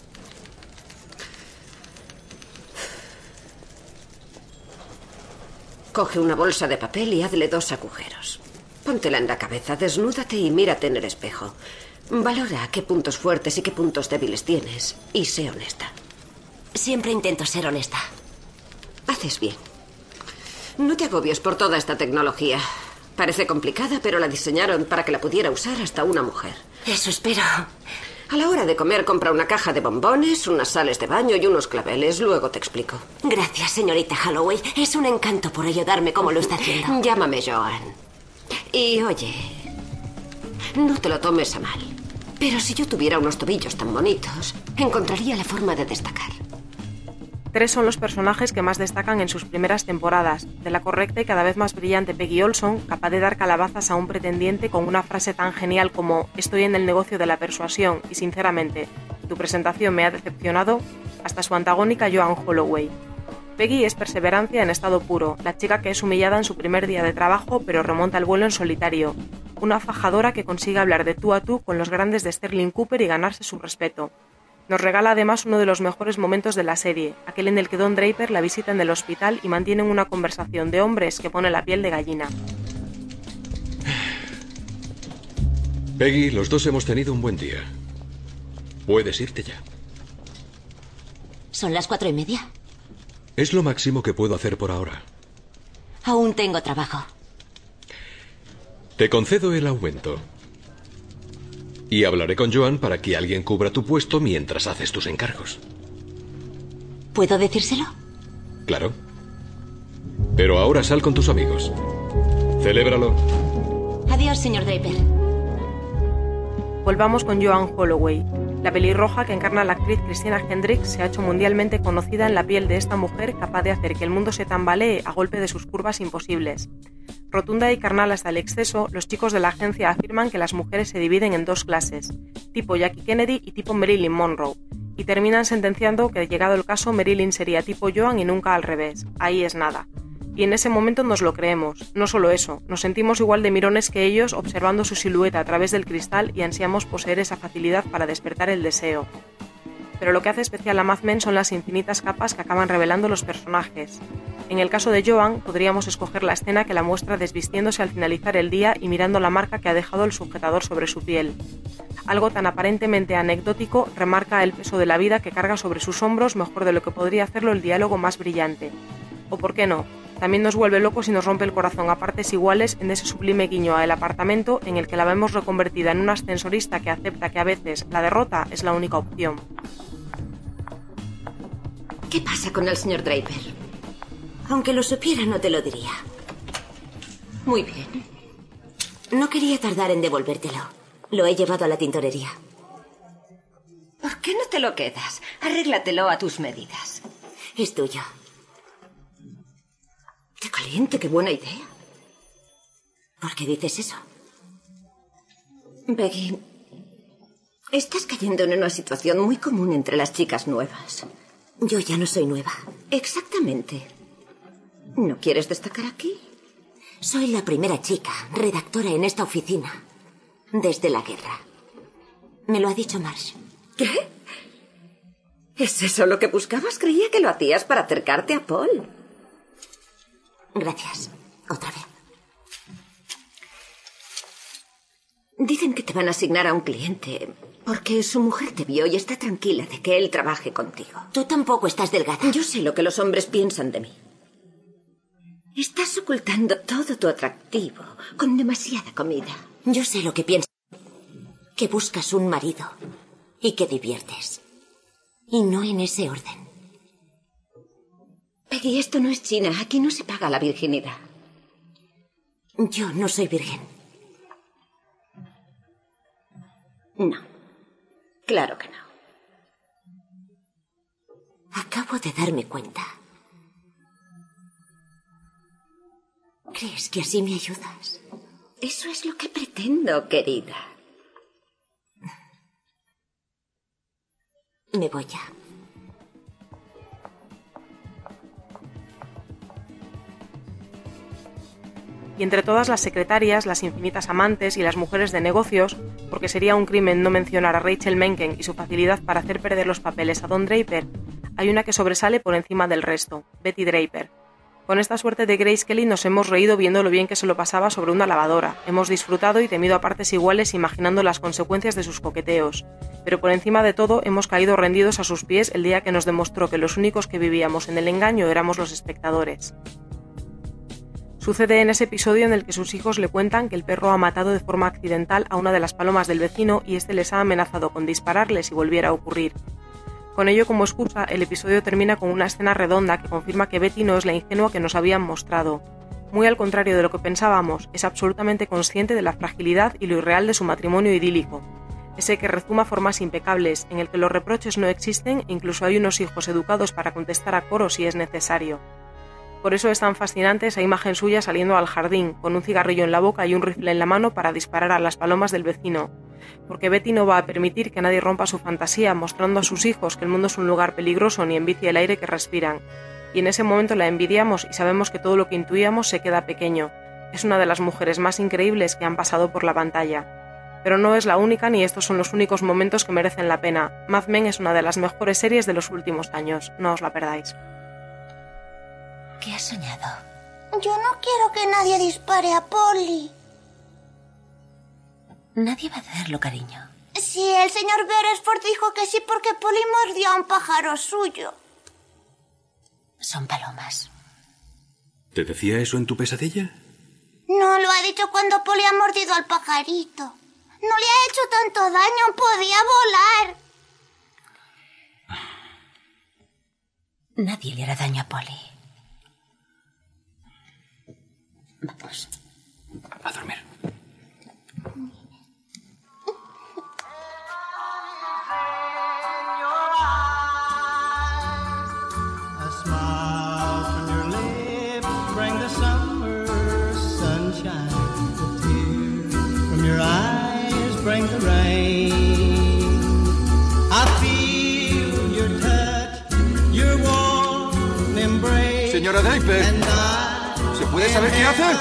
Coge una bolsa de papel y hazle 2 agujeros. Póntela en la cabeza, desnúdate y mírate en el espejo. Valora qué puntos fuertes y qué puntos débiles tienes. Y sé honesta. Siempre intento ser honesta. Haces bien. No te agobies por toda esta tecnología. Parece complicada, pero la diseñaron para que la pudiera usar hasta una mujer. Eso espero. A la hora de comer, compra una caja de bombones, unas sales de baño y unos claveles. Luego te explico. Gracias, señorita Holloway. Es un encanto por ayudarme como lo está haciendo. Llámame Joan. Y oye, no te lo tomes a mal. Pero si yo tuviera unos tobillos tan bonitos, encontraría la forma de destacar. 3 son los personajes que más destacan en sus primeras temporadas, de la correcta y cada vez más brillante Peggy Olson, capaz de dar calabazas a un pretendiente con una frase tan genial como «Estoy en el negocio de la persuasión y, sinceramente, tu presentación me ha decepcionado», hasta su antagónica Joan Holloway. Peggy es perseverancia en estado puro, la chica que es humillada en su primer día de trabajo pero remonta el vuelo en solitario, una fajadora que consigue hablar de tú a tú con los grandes de Sterling Cooper y ganarse su respeto. Nos regala además uno de los mejores momentos de la serie, aquel en el que Don Draper la visita en el hospital y mantienen una conversación de hombres que pone la piel de gallina. Peggy, los dos hemos tenido un buen día. Puedes irte ya. ¿Son las 4:30? Es lo máximo que puedo hacer por ahora. Aún tengo trabajo. Te concedo el aumento. Y hablaré con Joan para que alguien cubra tu puesto mientras haces tus encargos. ¿Puedo decírselo? Claro. Pero ahora sal con tus amigos. Celébralo. Adiós, señor Draper. Volvamos con Joan Holloway. La pelirroja que encarna a la actriz Christina Hendricks se ha hecho mundialmente conocida en la piel de esta mujer capaz de hacer que el mundo se tambalee a golpe de sus curvas imposibles. Rotunda y carnal hasta el exceso, los chicos de la agencia afirman que las mujeres se dividen en 2 clases, tipo Jackie Kennedy y tipo Marilyn Monroe, y terminan sentenciando que, llegado el caso, Marilyn sería tipo Joan y nunca al revés. Ahí es nada. Y en ese momento nos lo creemos. No solo eso, nos sentimos igual de mirones que ellos observando su silueta a través del cristal y ansiamos poseer esa facilidad para despertar el deseo. Pero lo que hace especial a Mad Men son las infinitas capas que acaban revelando los personajes. En el caso de Joan, podríamos escoger la escena que la muestra desvistiéndose al finalizar el día y mirando la marca que ha dejado el sujetador sobre su piel. Algo tan aparentemente anecdótico remarca el peso de la vida que carga sobre sus hombros mejor de lo que podría hacerlo el diálogo más brillante. O por qué no, también nos vuelve locos y nos rompe el corazón a partes iguales en ese sublime guiño a El apartamento en el que la vemos reconvertida en una ascensorista que acepta que a veces la derrota es la única opción. ¿Qué pasa con el señor Draper? Aunque lo supiera, no te lo diría. Muy bien. No quería tardar en devolvértelo. Lo he llevado a la tintorería. ¿Por qué no te lo quedas? Arréglatelo a tus medidas. Es tuyo. ¡Qué caliente! ¡Qué buena idea! ¿Por qué dices eso? Peggy, estás cayendo en una situación muy común entre las chicas nuevas. Yo ya no soy nueva. Exactamente. ¿No quieres destacar aquí? Soy la primera chica redactora en esta oficina desde la guerra. Me lo ha dicho Marsh. ¿Qué? ¿Es eso lo que buscabas? Creía que lo hacías para acercarte a Paul. Gracias. Otra vez. Dicen que te van a asignar a un cliente porque su mujer te vio y está tranquila de que él trabaje contigo. Tú tampoco estás delgada. Yo sé lo que los hombres piensan de mí. Estás ocultando todo tu atractivo con demasiada comida. Yo sé lo que piensas. Que buscas un marido y que diviertes. Y no en ese orden. Peggy, esto no es China. Aquí no se paga la virginidad. Yo no soy virgen. No. Claro que no. Acabo de darme cuenta. ¿Crees que así me ayudas? Eso es lo que pretendo, querida. Me voy ya. Y entre todas las secretarias, las infinitas amantes y las mujeres de negocios, porque sería un crimen no mencionar a Rachel Menken y su facilidad para hacer perder los papeles a Don Draper, hay una que sobresale por encima del resto, Betty Draper. Con esta suerte de Grace Kelly nos hemos reído viendo lo bien que se lo pasaba sobre una lavadora, hemos disfrutado y temido a partes iguales imaginando las consecuencias de sus coqueteos, pero por encima de todo hemos caído rendidos a sus pies el día que nos demostró que los únicos que vivíamos en el engaño éramos los espectadores. Sucede en ese episodio en el que sus hijos le cuentan que el perro ha matado de forma accidental a una de las palomas del vecino y este les ha amenazado con dispararles si volviera a ocurrir. Con ello como excusa, el episodio termina con una escena redonda que confirma que Betty no es la ingenua que nos habían mostrado. Muy al contrario de lo que pensábamos, es absolutamente consciente de la fragilidad y lo irreal de su matrimonio idílico. Ese que rezuma formas impecables, en el que los reproches no existen e incluso hay unos hijos educados para contestar a coro si es necesario. Por eso es tan fascinante esa imagen suya saliendo al jardín, con un cigarrillo en la boca y un rifle en la mano para disparar a las palomas del vecino. Porque Betty no va a permitir que nadie rompa su fantasía mostrando a sus hijos que el mundo es un lugar peligroso ni envicia el aire que respiran. Y en ese momento la envidiamos y sabemos que todo lo que intuíamos se queda pequeño. Es una de las mujeres más increíbles que han pasado por la pantalla. Pero no es la única ni estos son los únicos momentos que merecen la pena. Mad Men es una de las mejores series de los últimos años. No os la perdáis. ¿Qué has soñado? Yo no quiero que nadie dispare a Polly. Nadie va a hacerlo, cariño. Sí, el señor Beresford dijo que sí porque Polly mordió a un pájaro suyo. Son palomas. ¿Te decía eso en tu pesadilla? No, lo ha dicho cuando Polly ha mordido al pajarito. No le ha hecho tanto daño, podía volar. Nadie le hará daño a Polly. Vamos. A dormir. Bring the rain. I feel your touch, your warm embrace. Señora Draper, ¿se puede saber qué hace?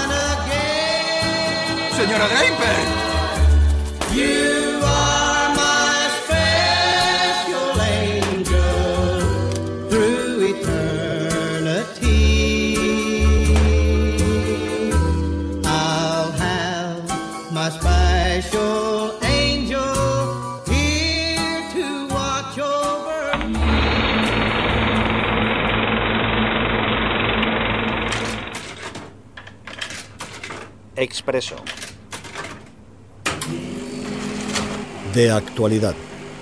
Señora Draper. You are my special angel through eternity. I'll have my special angel here to watch over me. Expreso. De actualidad.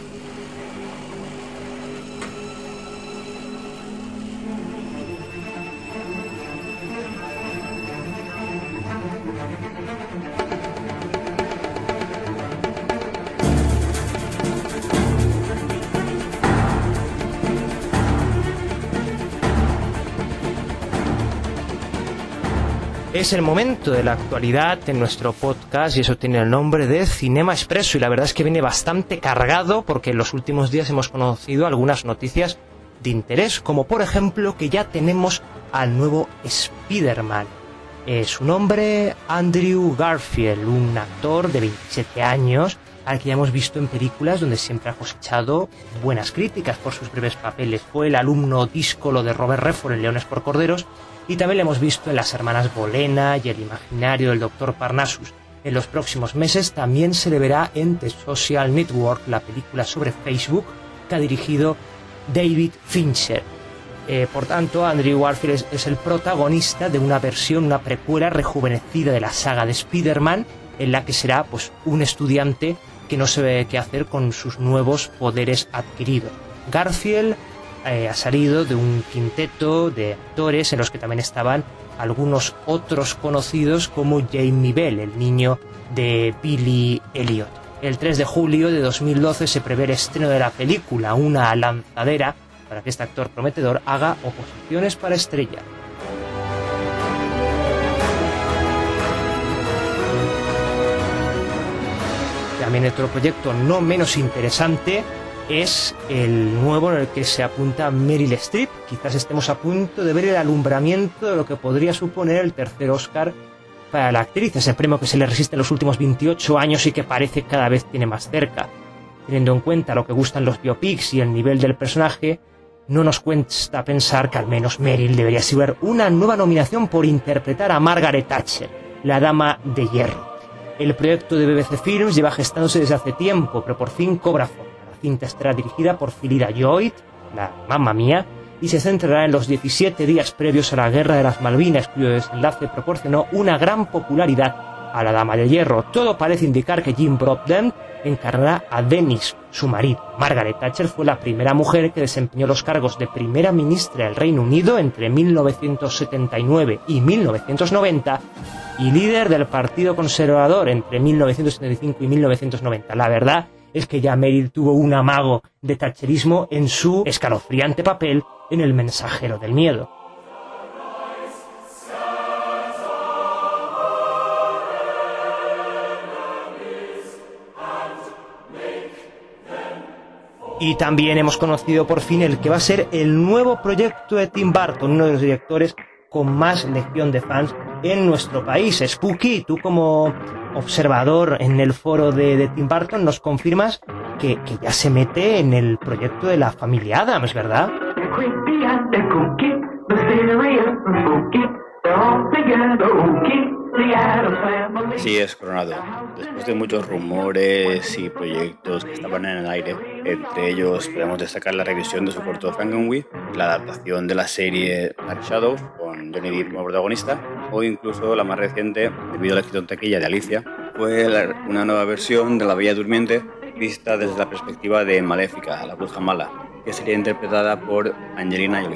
Es el momento de la actualidad en nuestro podcast y eso tiene el nombre de Cinema Expreso y la verdad es que viene bastante cargado porque en los últimos días hemos conocido algunas noticias de interés, como por ejemplo que ya tenemos al nuevo Spider-Man. Su nombre, Andrew Garfield, un actor de 27 años al que ya hemos visto en películas donde siempre ha cosechado buenas críticas por sus breves papeles. Fue el alumno díscolo de Robert Redford en Leones por Corderos, y también le hemos visto en Las Hermanas Bolena y El Imaginario del Dr. Parnassus. En los próximos meses también se le verá en The Social Network, la película sobre Facebook que ha dirigido David Fincher. Por tanto, Andrew Garfield es el protagonista de una versión, una precuela rejuvenecida de la saga de Spider-Man, en la que será pues un estudiante que no sabe qué hacer con sus nuevos poderes adquiridos. Garfield ha salido de un quinteto de actores en los que también estaban algunos otros conocidos como Jamie Bell, el niño de Billy Elliot. El 3 de julio de 2012 se prevé el estreno de la película, una lanzadera para que este actor prometedor haga oposiciones para estrellar. También otro proyecto no menos interesante es el nuevo en el que se apunta Meryl Streep. Quizás estemos a punto de ver el alumbramiento de lo que podría suponer el tercer Oscar para la actriz, ese premio que se le resiste en los últimos 28 años y que parece cada vez tiene más cerca. Teniendo en cuenta lo que gustan los biopics y el nivel del personaje, no nos cuesta pensar que al menos Meryl debería asegurar una nueva nominación por interpretar a Margaret Thatcher, la Dama de Hierro. El proyecto de BBC Films lleva gestándose desde hace tiempo, pero por fin cobra forma. La cinta estará dirigida por Phyllida Lloyd, la Mamma Mía, y se centrará en los 17 días previos a la Guerra de las Malvinas, cuyo desenlace proporcionó una gran popularidad a la Dama de Hierro. Todo parece indicar que Jim Broadbent encarnará a Dennis, su marido. Margaret Thatcher fue la primera mujer que desempeñó los cargos de primera ministra del Reino Unido entre 1979 y 1990 y líder del Partido Conservador entre 1975 y 1990. La verdad es que ya Meryl tuvo un amago de thatcherismo en su escalofriante papel en El Mensajero del Miedo. Y también hemos conocido por fin el que va a ser el nuevo proyecto de Tim Burton, uno de los directores con más legión de fans en nuestro país. Spooky, tú como observador en el foro de Tim Burton nos confirmas que ya se mete en el proyecto de la familia Addams, ¿verdad? Sí, es Coronado. Después de muchos rumores y proyectos que estaban en el aire, entre ellos podemos destacar la revisión de su corto Frankenweed, la adaptación de la serie Dark Shadow con Johnny Depp como protagonista, o incluso la más reciente, debido al éxito en taquilla de Alicia, fue una nueva versión de La Bella Durmiente vista desde la perspectiva de Maléfica, la bruja mala, que sería interpretada por Angelina Jolie.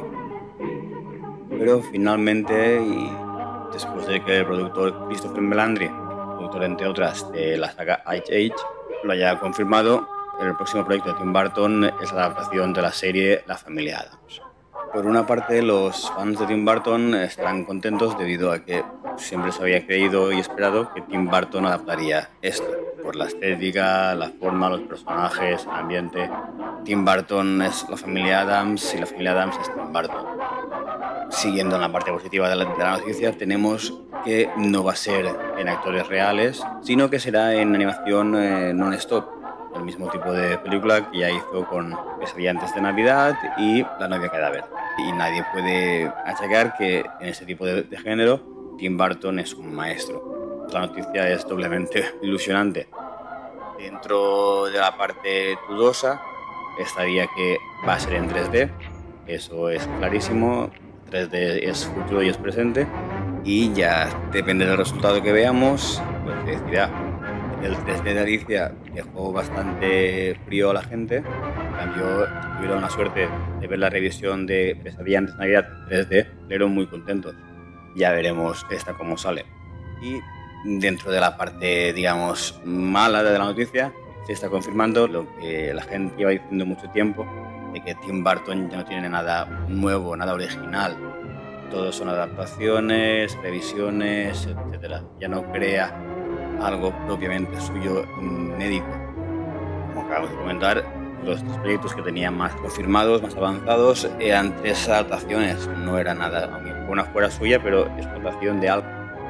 Pero finalmente, y después de que el productor Christopher Melandri, productor entre otras de la saga Ice Age, lo haya confirmado, el próximo proyecto de Tim Burton es la adaptación de la serie La Familia Addams. Por una parte, los fans de Tim Burton estarán contentos debido a que siempre se había creído y esperado que Tim Burton adaptaría esto. Por la estética, la forma, los personajes, el ambiente. Tim Burton es la familia Addams y la familia Addams es Tim Burton. Siguiendo en la parte positiva de la noticia, tenemos que no va a ser en actores reales, sino que será en animación non-stop. El mismo tipo de película que ya hizo con Pesadilla antes de Navidad y La novia cadáver. Y nadie puede achacar que en ese tipo de género Tim Burton es un maestro. La noticia es doblemente ilusionante. Dentro de la parte dudosa estaría que va a ser en 3D, eso es clarísimo. 3D es futuro y es presente, y ya depende del resultado que veamos, pues se decidirá. El 3D de Alicia dejó bastante frío a la gente. En cambio, tuvieron la suerte de ver la revisión de Pesadilla antes de Navidad 3D, pero muy contentos. Ya veremos esta cómo sale. Y dentro de la parte, digamos, mala de la noticia, se está confirmando lo que la gente lleva diciendo mucho tiempo, de que Tim Burton ya no tiene nada nuevo, nada original. Todos son adaptaciones, revisiones, etc. Ya no crea algo propiamente suyo, inédito. Como acabamos de comentar, los tres proyectos que tenía más confirmados, más avanzados, eran 3 adaptaciones. No era nada, aunque una fuera suya, pero explotación de algo.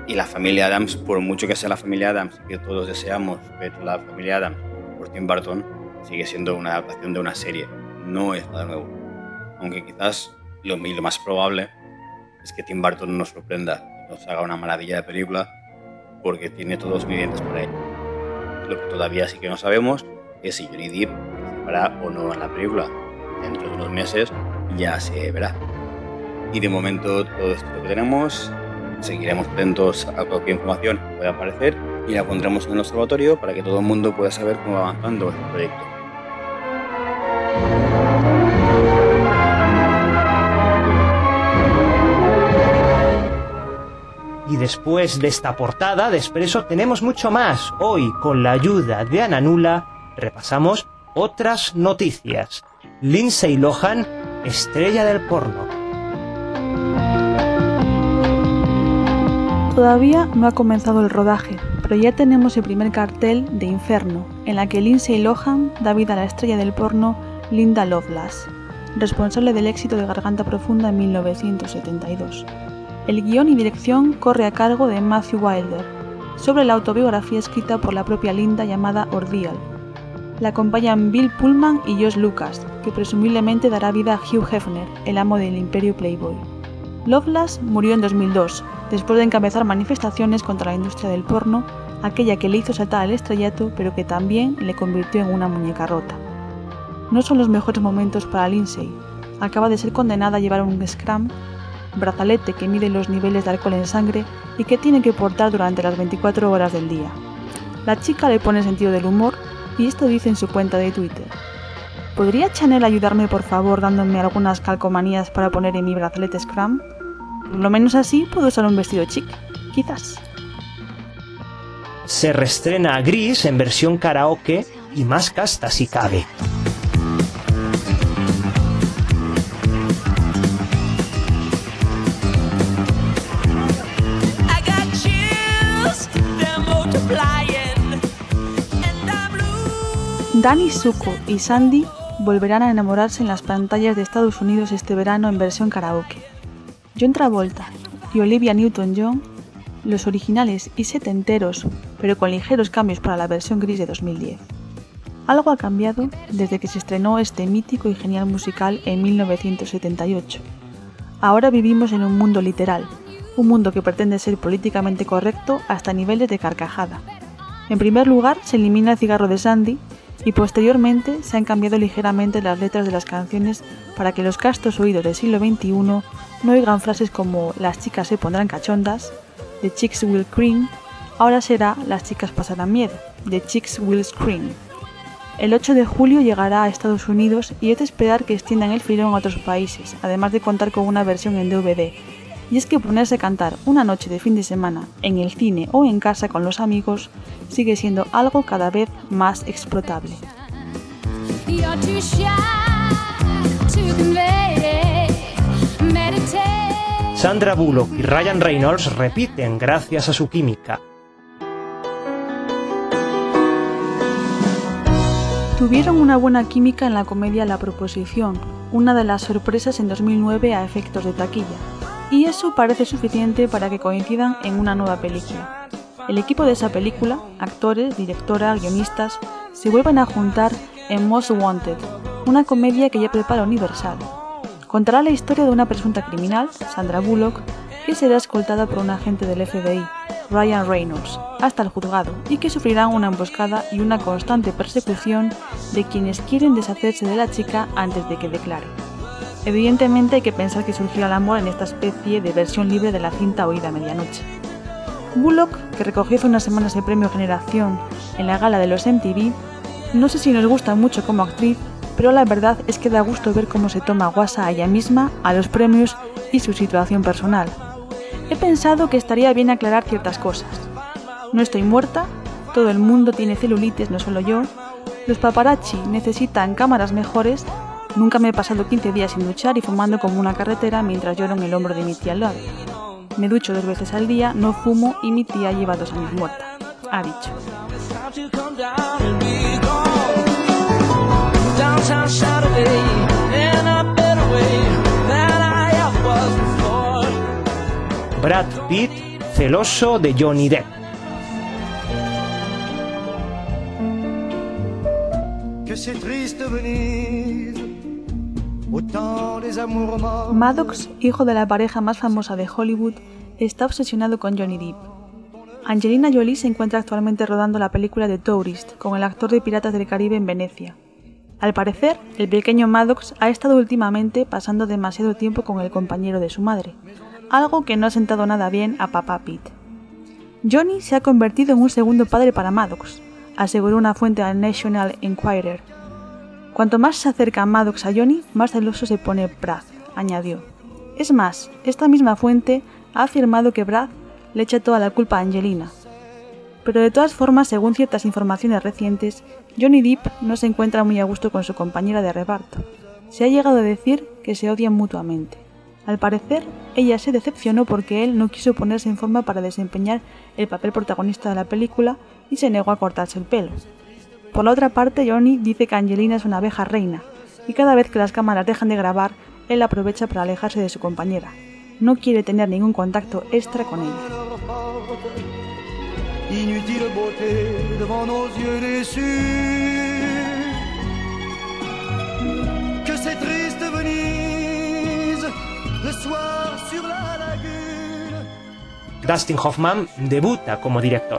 Y la familia Addams, por mucho que sea la familia Addams, que todos deseamos ver la familia Addams por Tim Burton, sigue siendo una adaptación de una serie, no es nada nuevo. Aunque quizás lo más probable es que Tim Burton nos sorprenda, nos haga una maravilla de película, porque tiene todos los ingredientes por ahí. Lo que todavía sí que no sabemos es si Johnny Depp participará o no en la película. Dentro de unos meses ya se verá. Y de momento todo esto es lo que tenemos. Seguiremos atentos a cualquier información que pueda aparecer y la pondremos en el observatorio para que todo el mundo pueda saber cómo va avanzando este proyecto. Y después de esta portada de Expreso tenemos mucho más. Hoy, con la ayuda de Ana Nula, repasamos otras noticias. Lindsay Lohan, estrella del porno. Todavía no ha comenzado el rodaje, pero ya tenemos el primer cartel de Inferno, en la que Lindsay Lohan da vida a la estrella del porno Linda Lovelace, responsable del éxito de Garganta Profunda en 1972. El guión y dirección corre a cargo de Matthew Wilder, sobre la autobiografía escrita por la propia Linda llamada Ordeal. La acompañan Bill Pullman y Josh Lucas, que presumiblemente dará vida a Hugh Hefner, el amo del imperio Playboy. Lovelace murió en 2002, después de encabezar manifestaciones contra la industria del porno, aquella que le hizo saltar al estrellato, pero que también le convirtió en una muñeca rota. No son los mejores momentos para Lindsay. Acaba de ser condenada a llevar un scrum, brazalete que mide los niveles de alcohol en sangre y que tiene que portar durante las 24 horas del día. La chica le pone sentido del humor y esto dice en su cuenta de Twitter: ¿podría Chanel ayudarme por favor dándome algunas calcomanías para poner en mi brazalete scrum? Por lo menos así puedo usar un vestido chic, quizás. Se reestrena Gris en versión karaoke y más casta si cabe. Danny Zuko y Sandy volverán a enamorarse en las pantallas de Estados Unidos este verano en versión karaoke. John Travolta y Olivia Newton-John, los originales y setenteros, pero con ligeros cambios para la versión gris de 2010. Algo ha cambiado desde que se estrenó este mítico y genial musical en 1978. Ahora vivimos en un mundo literal, un mundo que pretende ser políticamente correcto hasta niveles de carcajada. En primer lugar, se elimina el cigarro de Sandy y posteriormente se han cambiado ligeramente las letras de las canciones para que los castos oídos del siglo XXI no oigan frases como "las chicas se pondrán cachondas", "the chicks will cream", ahora será "las chicas pasarán miedo", "the chicks will scream". El 8 de julio llegará a Estados Unidos y es de esperar que extiendan el filón a otros países, además de contar con una versión en DVD. Y es que ponerse a cantar una noche de fin de semana en el cine o en casa con los amigos sigue siendo algo cada vez más explotable. Sandra Bullock y Ryan Reynolds repiten gracias a su química. Tuvieron una buena química en la comedia La Proposición, una de las sorpresas en 2009 a efectos de taquilla. Y eso parece suficiente para que coincidan en una nueva película. El equipo de esa película, actores, directora, guionistas, se vuelven a juntar en Most Wanted, una comedia que ya prepara Universal. Contará la historia de una presunta criminal, Sandra Bullock, que será escoltada por un agente del FBI, Ryan Reynolds, hasta el juzgado y que sufrirán una emboscada y una constante persecución de quienes quieren deshacerse de la chica antes de que declare. Evidentemente hay que pensar que surgió el amor en esta especie de versión libre de la cinta Oída a Medianoche. Bullock, que recogió hace unas semanas el premio Generación en la gala de los MTV, no sé si nos gusta mucho como actriz, pero la verdad es que da gusto ver cómo se toma guasa a ella misma, a los premios y su situación personal. He pensado que estaría bien aclarar ciertas cosas. No estoy muerta, todo el mundo tiene celulitis, no solo yo, los paparazzi necesitan cámaras mejores, nunca me he pasado 15 días sin duchar y fumando como una carretera mientras lloro en el hombro de mi tía al lado. Me ducho 2 veces al día, no fumo y mi tía lleva 2 años muerta, ha dicho. Brad Pitt celoso de Johnny Depp. Maddox, hijo de la pareja más famosa de Hollywood, está obsesionado con Johnny Depp. Angelina Jolie se encuentra actualmente rodando la película The Tourist con el actor de Piratas del Caribe en Venecia. Al parecer, el pequeño Maddox ha estado últimamente pasando demasiado tiempo con el compañero de su madre, algo que no ha sentado nada bien a Papá Pete. Johnny se ha convertido en un segundo padre para Maddox, aseguró una fuente al National Enquirer. Cuanto más se acerca Maddox a Johnny, más celoso se pone Brad, añadió. Es más, esta misma fuente ha afirmado que Brad le echa toda la culpa a Angelina. Pero de todas formas, según ciertas informaciones recientes, Johnny Depp no se encuentra muy a gusto con su compañera de reparto. Se ha llegado a decir que se odian mutuamente. Al parecer, ella se decepcionó porque él no quiso ponerse en forma para desempeñar el papel protagonista de la película y se negó a cortarse el pelo. Por la otra parte, Johnny dice que Angelina es una abeja reina, y cada vez que las cámaras dejan de grabar, él aprovecha para alejarse de su compañera. No quiere tener ningún contacto extra con ella. Inutile beauté devant nos yeux déçus. Que c'est triste Venise, le soir sur la lagune. Dustin Hoffman debuta como director.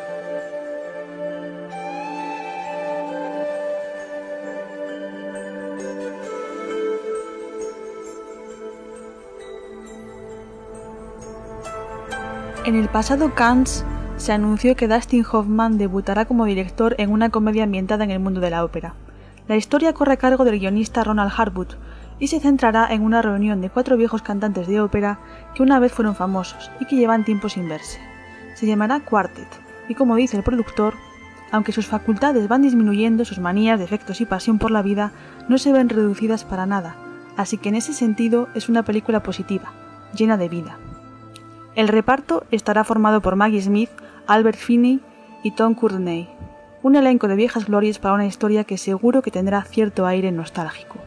En el pasado Cannes se anunció que Dustin Hoffman debutará como director en una comedia ambientada en el mundo de la ópera. La historia corre a cargo del guionista Ronald Harwood y se centrará en una reunión de 4 viejos cantantes de ópera que una vez fueron famosos y que llevan tiempo sin verse. Se llamará Quartet y, como dice el productor, aunque sus facultades van disminuyendo, sus manías, defectos y pasión por la vida no se ven reducidas para nada, así que en ese sentido es una película positiva, llena de vida. El reparto estará formado por Maggie Smith, Albert Finney y Tom Courtenay, un elenco de viejas glorias para una historia que seguro que tendrá cierto aire nostálgico.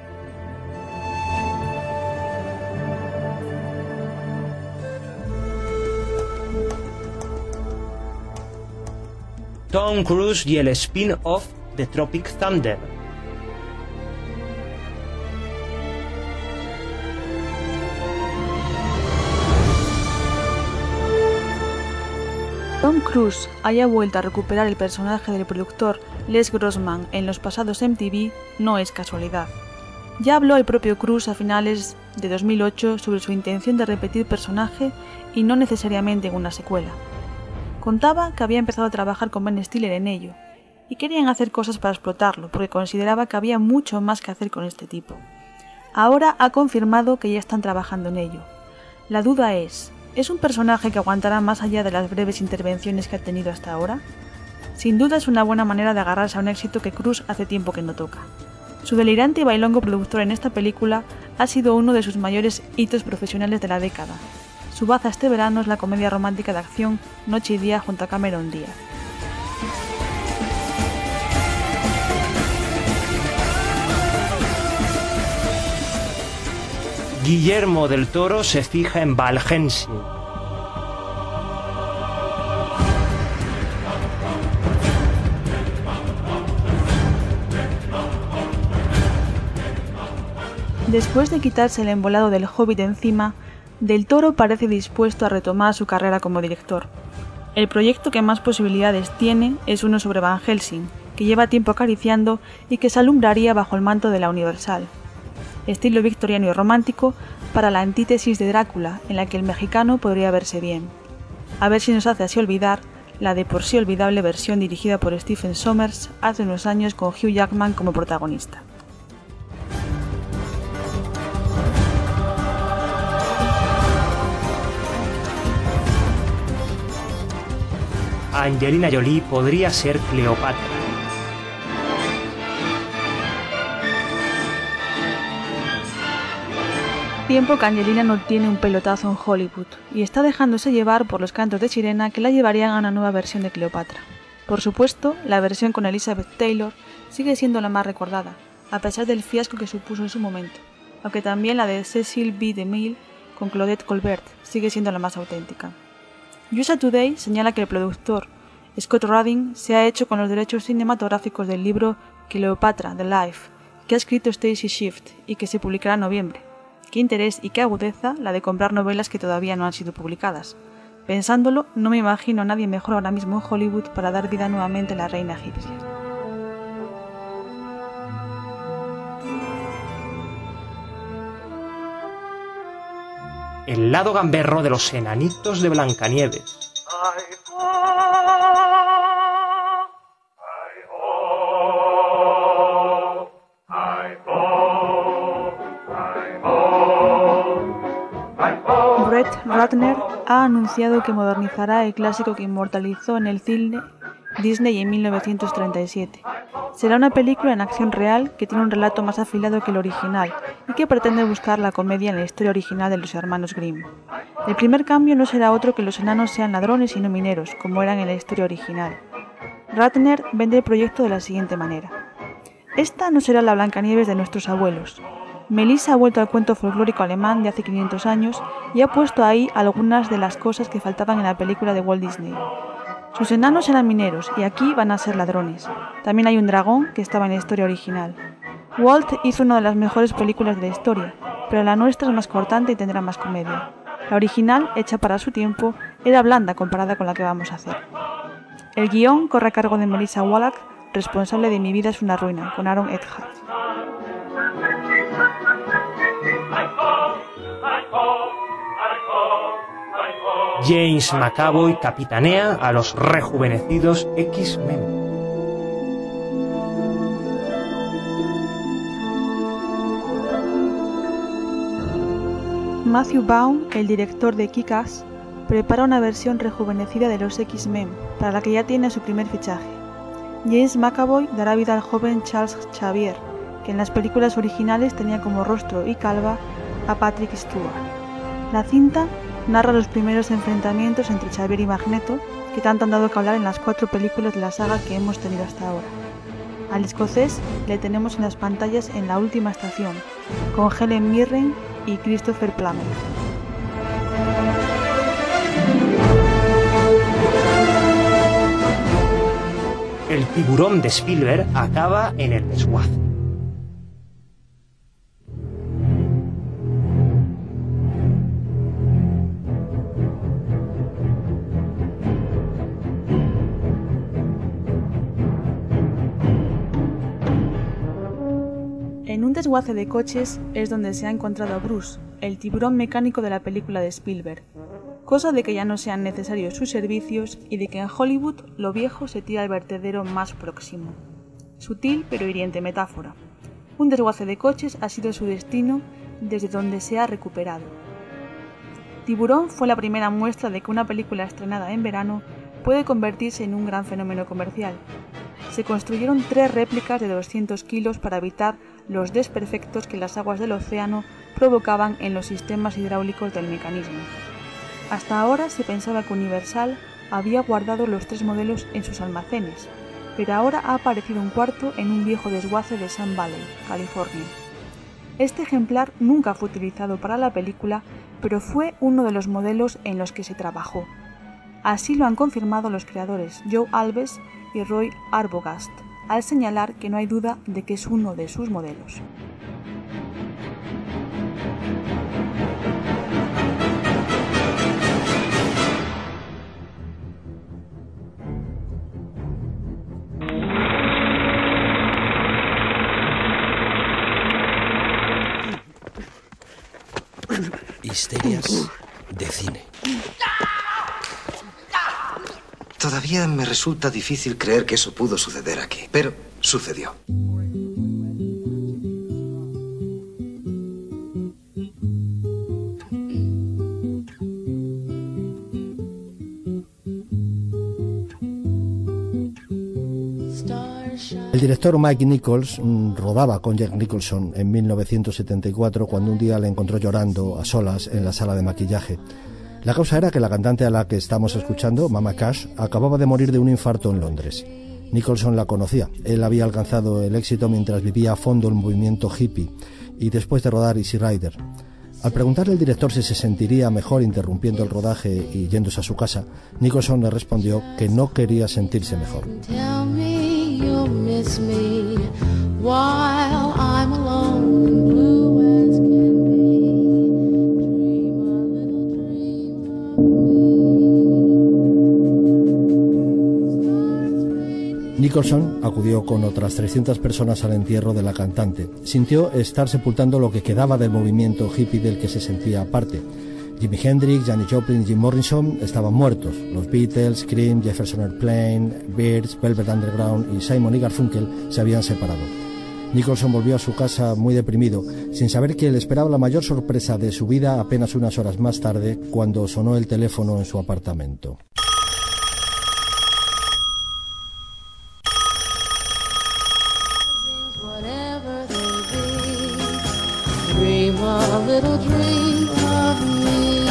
Tom Cruise y el spin-off de Tropic Thunder. Tom Cruise haya vuelto a recuperar el personaje del productor Les Grossman en los pasados MTV no es casualidad. Ya habló el propio Cruise a finales de 2008 sobre su intención de repetir personaje y no necesariamente en una secuela. Contaba que había empezado a trabajar con Ben Stiller en ello y querían hacer cosas para explotarlo porque consideraba que había mucho más que hacer con este tipo. Ahora ha confirmado que ya están trabajando en ello. La duda es un personaje que aguantará más allá de las breves intervenciones que ha tenido hasta ahora? Sin duda es una buena manera de agarrarse a un éxito que Cruise hace tiempo que no toca. Su delirante y bailongo productor en esta película ha sido uno de sus mayores hitos profesionales de la década. Su baza este verano es la comedia romántica de acción Noche y Día junto a Cameron Díaz. Guillermo del Toro se fija en Val Helsing. Después de quitarse el embolado del Hobbit de encima, Del Toro parece dispuesto a retomar su carrera como director. El proyecto que más posibilidades tiene es uno sobre Van Helsing, que lleva tiempo acariciando y que se alumbraría bajo el manto de la Universal. Estilo victoriano y romántico para la antítesis de Drácula, en la que el mexicano podría verse bien. A ver si nos hace así olvidar la de por sí olvidable versión dirigida por Stephen Sommers hace unos años con Hugh Jackman como protagonista. Angelina Jolie podría ser Cleopatra. Tiempo que Angelina no tiene un pelotazo en Hollywood y está dejándose llevar por los cantos de sirena que la llevarían a una nueva versión de Cleopatra. Por supuesto, la versión con Elizabeth Taylor sigue siendo la más recordada, a pesar del fiasco que supuso en su momento, aunque también la de Cecil B. DeMille con Claudette Colbert sigue siendo la más auténtica. USA Today señala que el productor Scott Rudin se ha hecho con los derechos cinematográficos del libro Cleopatra, The Life, que ha escrito Stacy Swift y que se publicará en noviembre. Qué interés y qué agudeza la de comprar novelas que todavía no han sido publicadas. Pensándolo, no me imagino a nadie mejor ahora mismo en Hollywood para dar vida nuevamente a la reina egipcia. El lado gamberro de los enanitos de Blancanieves. Brett Ratner ha anunciado que modernizará el clásico que inmortalizó en el cine Disney en 1937. Será una película en acción real que tiene un relato más afilado que el original y que pretende buscar la comedia en la historia original de los hermanos Grimm. El primer cambio no será otro que los enanos sean ladrones y no mineros, como eran en la historia original. Ratner vende el proyecto de la siguiente manera. Esta no será la Blancanieves de nuestros abuelos. Melissa ha vuelto al cuento folclórico alemán de hace 500 años y ha puesto ahí algunas de las cosas que faltaban en la película de Walt Disney. Sus enanos eran mineros y aquí van a ser ladrones. También hay un dragón que estaba en la historia original. Walt hizo una de las mejores películas de la historia, pero la nuestra es más cortante y tendrá más comedia. La original, hecha para su tiempo, era blanda comparada con la que vamos a hacer. El guión corre a cargo de Melissa Wallach, responsable de Mi vida es una ruina, con Aaron Eckhart. James McAvoy capitanea a los rejuvenecidos X-Men. Matthew Vaughn, el director de Kick-Ass, prepara una versión rejuvenecida de los X-Men, para la que ya tiene su primer fichaje. James McAvoy dará vida al joven Charles Xavier, que en las películas originales tenía como rostro y calva a Patrick Stewart. La cinta narra los primeros enfrentamientos entre Xavier y Magneto, que tanto han dado que hablar en las 4 películas de la saga que hemos tenido hasta ahora. Al escocés le tenemos en las pantallas en La última estación, con Helen Mirren y Christopher Plummer. El tiburón de Spielberg acaba en el desguace. En un desguace de coches es donde se ha encontrado a Bruce, el tiburón mecánico de la película de Spielberg, cosa de que ya no sean necesarios sus servicios y de que en Hollywood lo viejo se tira al vertedero más próximo. Sutil pero hiriente metáfora. Un desguace de coches ha sido su destino desde donde se ha recuperado. Tiburón fue la primera muestra de que una película estrenada en verano puede convertirse en un gran fenómeno comercial. Se construyeron 3 réplicas de 200 kilos para evitar los desperfectos que las aguas del océano provocaban en los sistemas hidráulicos del mecanismo. Hasta ahora se pensaba que Universal había guardado los 3 modelos en sus almacenes, pero ahora ha aparecido un cuarto en un viejo desguace de Sun Valley, California. Este ejemplar nunca fue utilizado para la película, pero fue uno de los modelos en los que se trabajó. Así lo han confirmado los creadores Joe Alves y Roy Arbogast, al señalar que no hay duda de que es uno de sus modelos. Histerias de cine. Todavía me resulta difícil creer que eso pudo suceder aquí, pero sucedió. El director Mike Nichols rodaba con Jack Nicholson en 1974 cuando un día le encontró llorando a solas en la sala de maquillaje. La causa era que la cantante a la que estamos escuchando, Mama Cash, acababa de morir de un infarto en Londres. Nicholson la conocía. Él había alcanzado el éxito mientras vivía a fondo el movimiento hippie y después de rodar Easy Rider. Al preguntarle al director si se sentiría mejor interrumpiendo el rodaje y yéndose a su casa, Nicholson le respondió que no quería sentirse mejor. Nicholson acudió con otras 300 personas al entierro de la cantante. Sintió estar sepultando lo que quedaba del movimiento hippie del que se sentía parte. Jimi Hendrix, Janis Joplin y Jim Morrison estaban muertos. Los Beatles, Cream, Jefferson Airplane, Byrds, Velvet Underground y Simon y Garfunkel se habían separado. Nicholson volvió a su casa muy deprimido, sin saber que le esperaba la mayor sorpresa de su vida apenas unas horas más tarde, cuando sonó el teléfono en su apartamento. A little dream of me.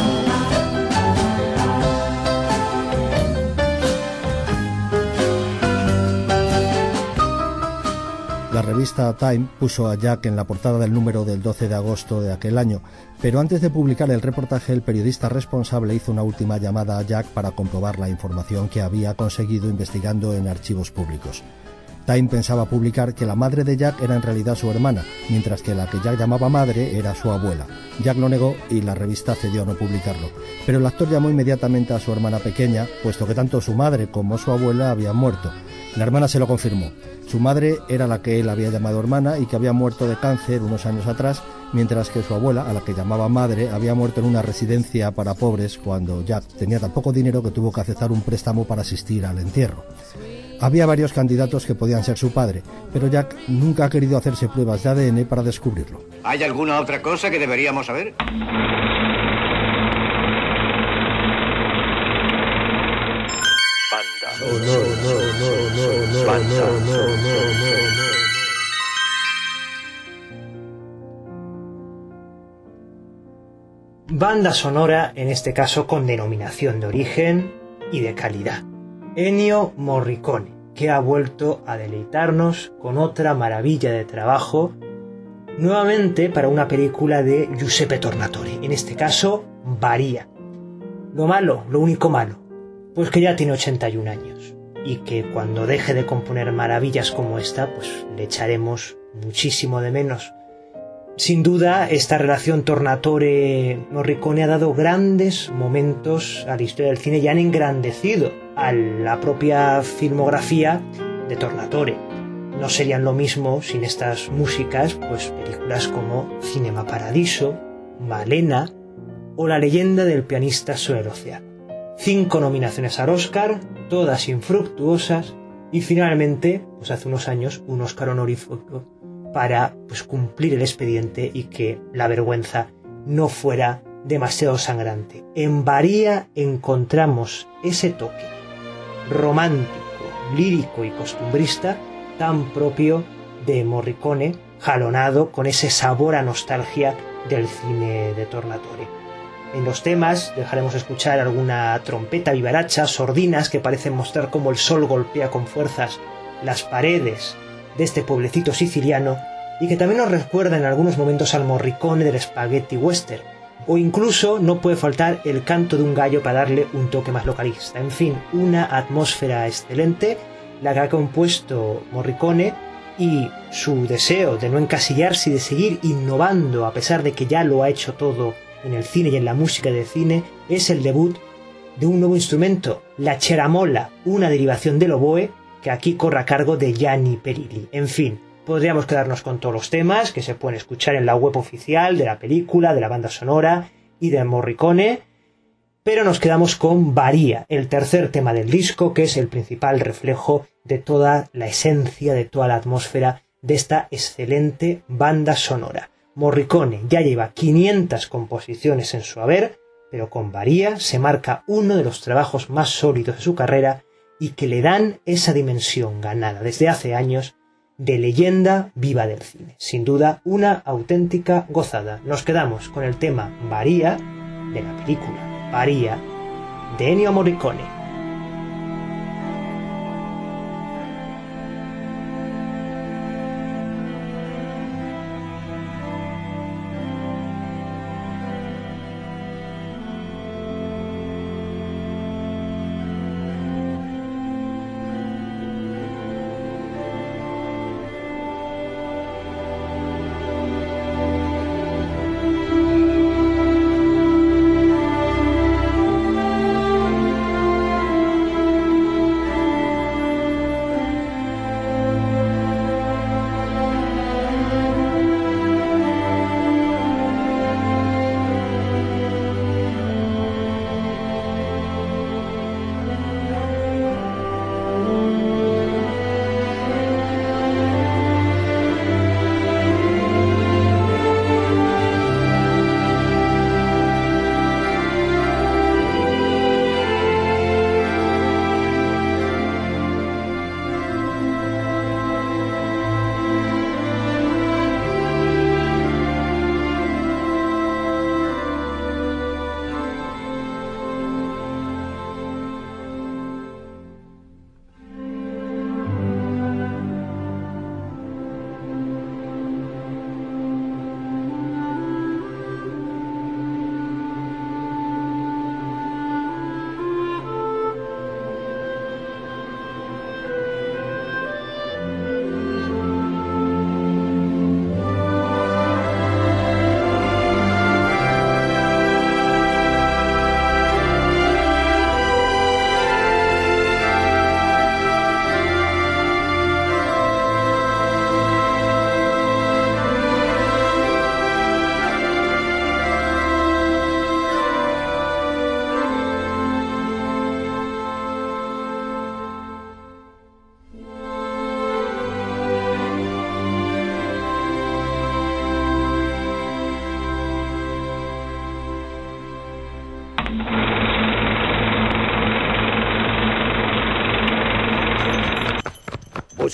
La revista Time puso a Jack en la portada del número del 12 de agosto de aquel año, pero antes de publicar el reportaje, el periodista responsable hizo una última llamada a Jack para comprobar la información que había conseguido investigando en archivos públicos. Time pensaba publicar que la madre de Jack era en realidad su hermana, mientras que la que Jack llamaba madre era su abuela. Jack lo negó y la revista cedió a no publicarlo. Pero el actor llamó inmediatamente a su hermana pequeña, puesto que tanto su madre como su abuela habían muerto. La hermana se lo confirmó. Su madre era la que él había llamado hermana y que había muerto de cáncer unos años atrás, mientras que su abuela, a la que llamaba madre, había muerto en una residencia para pobres cuando Jack tenía tan poco dinero que tuvo que aceptar un préstamo para asistir al entierro. Había varios candidatos que podían ser su padre, pero Jack nunca ha querido hacerse pruebas de ADN para descubrirlo. ¿Hay alguna otra cosa que deberíamos saber? Banda sonora, en este caso con denominación de origen y de calidad. Ennio Morricone, que ha vuelto a deleitarnos con otra maravilla de trabajo, nuevamente para una película de Giuseppe Tornatore, en este caso Varía. Lo malo, lo único malo, pues que ya tiene 81 años y que cuando deje de componer maravillas como esta, pues le echaremos muchísimo de menos. Sin duda, esta relación Tornatore-Morricone ha dado grandes momentos a la historia del cine y han engrandecido a la propia filmografía de Tornatore. No serían lo mismo sin estas músicas, pues películas como Cinema Paradiso, Malena o La leyenda del pianista sobre el océano. 5 nominaciones al Oscar, todas infructuosas, y finalmente, pues hace unos años, un Oscar honorífico para pues cumplir el expediente y que la vergüenza no fuera demasiado sangrante. En Varía encontramos ese toque romántico, lírico y costumbrista tan propio de Morricone, jalonado con ese sabor a nostalgia del cine de Tornatore. En los temas dejaremos escuchar alguna trompeta vivaracha, sordinas que parecen mostrar cómo el sol golpea con fuerzas las paredes de este pueblecito siciliano y que también nos recuerda en algunos momentos al Morricone del spaghetti western. O incluso no puede faltar el canto de un gallo para darle un toque más localista. En fin, una atmósfera excelente, la que ha compuesto Morricone, y su deseo de no encasillarse y de seguir innovando a pesar de que ya lo ha hecho todo en el cine y en la música de cine, es el debut de un nuevo instrumento, la cheramola, una derivación del oboe, que aquí corre a cargo de Gianni Perilli. En fin, podríamos quedarnos con todos los temas que se pueden escuchar en la web oficial de la película, de la banda sonora y de Morricone, pero nos quedamos con Varía, el tercer tema del disco, que es el principal reflejo de toda la esencia, de toda la atmósfera de esta excelente banda sonora. Morricone ya lleva 500 composiciones en su haber, pero con Varía se marca uno de los trabajos más sólidos de su carrera y que le dan esa dimensión ganada desde hace años de leyenda viva del cine. Sin duda, una auténtica gozada. Nos quedamos con el tema Varía de la película Varía de Ennio Morricone.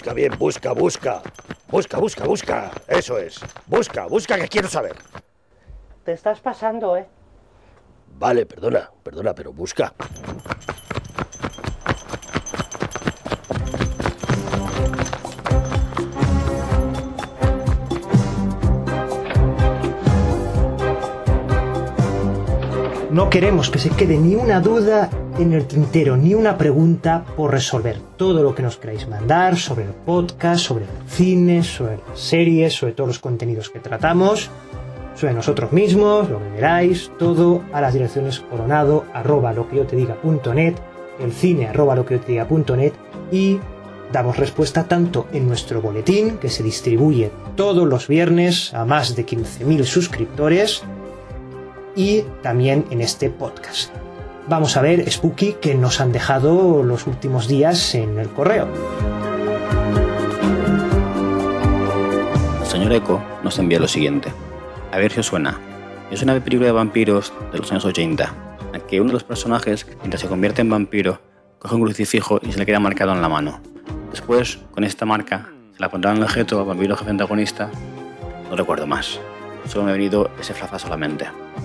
Busca bien, busca. Busca. Eso es. Busca, que quiero saber. Te estás pasando, ¿eh? Vale, perdona, pero busca. No queremos que se quede ni una duda en el tintero, ni una pregunta por resolver. Todo lo que nos queráis mandar sobre el podcast, sobre el cine, sobre las series, sobre todos los contenidos que tratamos, sobre nosotros mismos, lo que queráis, todo a las direcciones coronado@loqueyotediga.net, elcine@loqueyotediga.net, y damos respuesta tanto en nuestro boletín, que se distribuye todos los viernes a más de 15.000 suscriptores, y también en este podcast. Vamos a ver, Spooky, que nos han dejado los últimos días en el correo. El señor Eco nos envía lo siguiente. A ver si os suena. Es una película de vampiros de los años 80, en que uno de los personajes, mientras se convierte en vampiro, coge un crucifijo y se le queda marcado en la mano. Después, con esta marca, se la pondrá en el objeto al vampiro jefe antagonista. No recuerdo más. Solo me ha venido ese frazazo a la mente.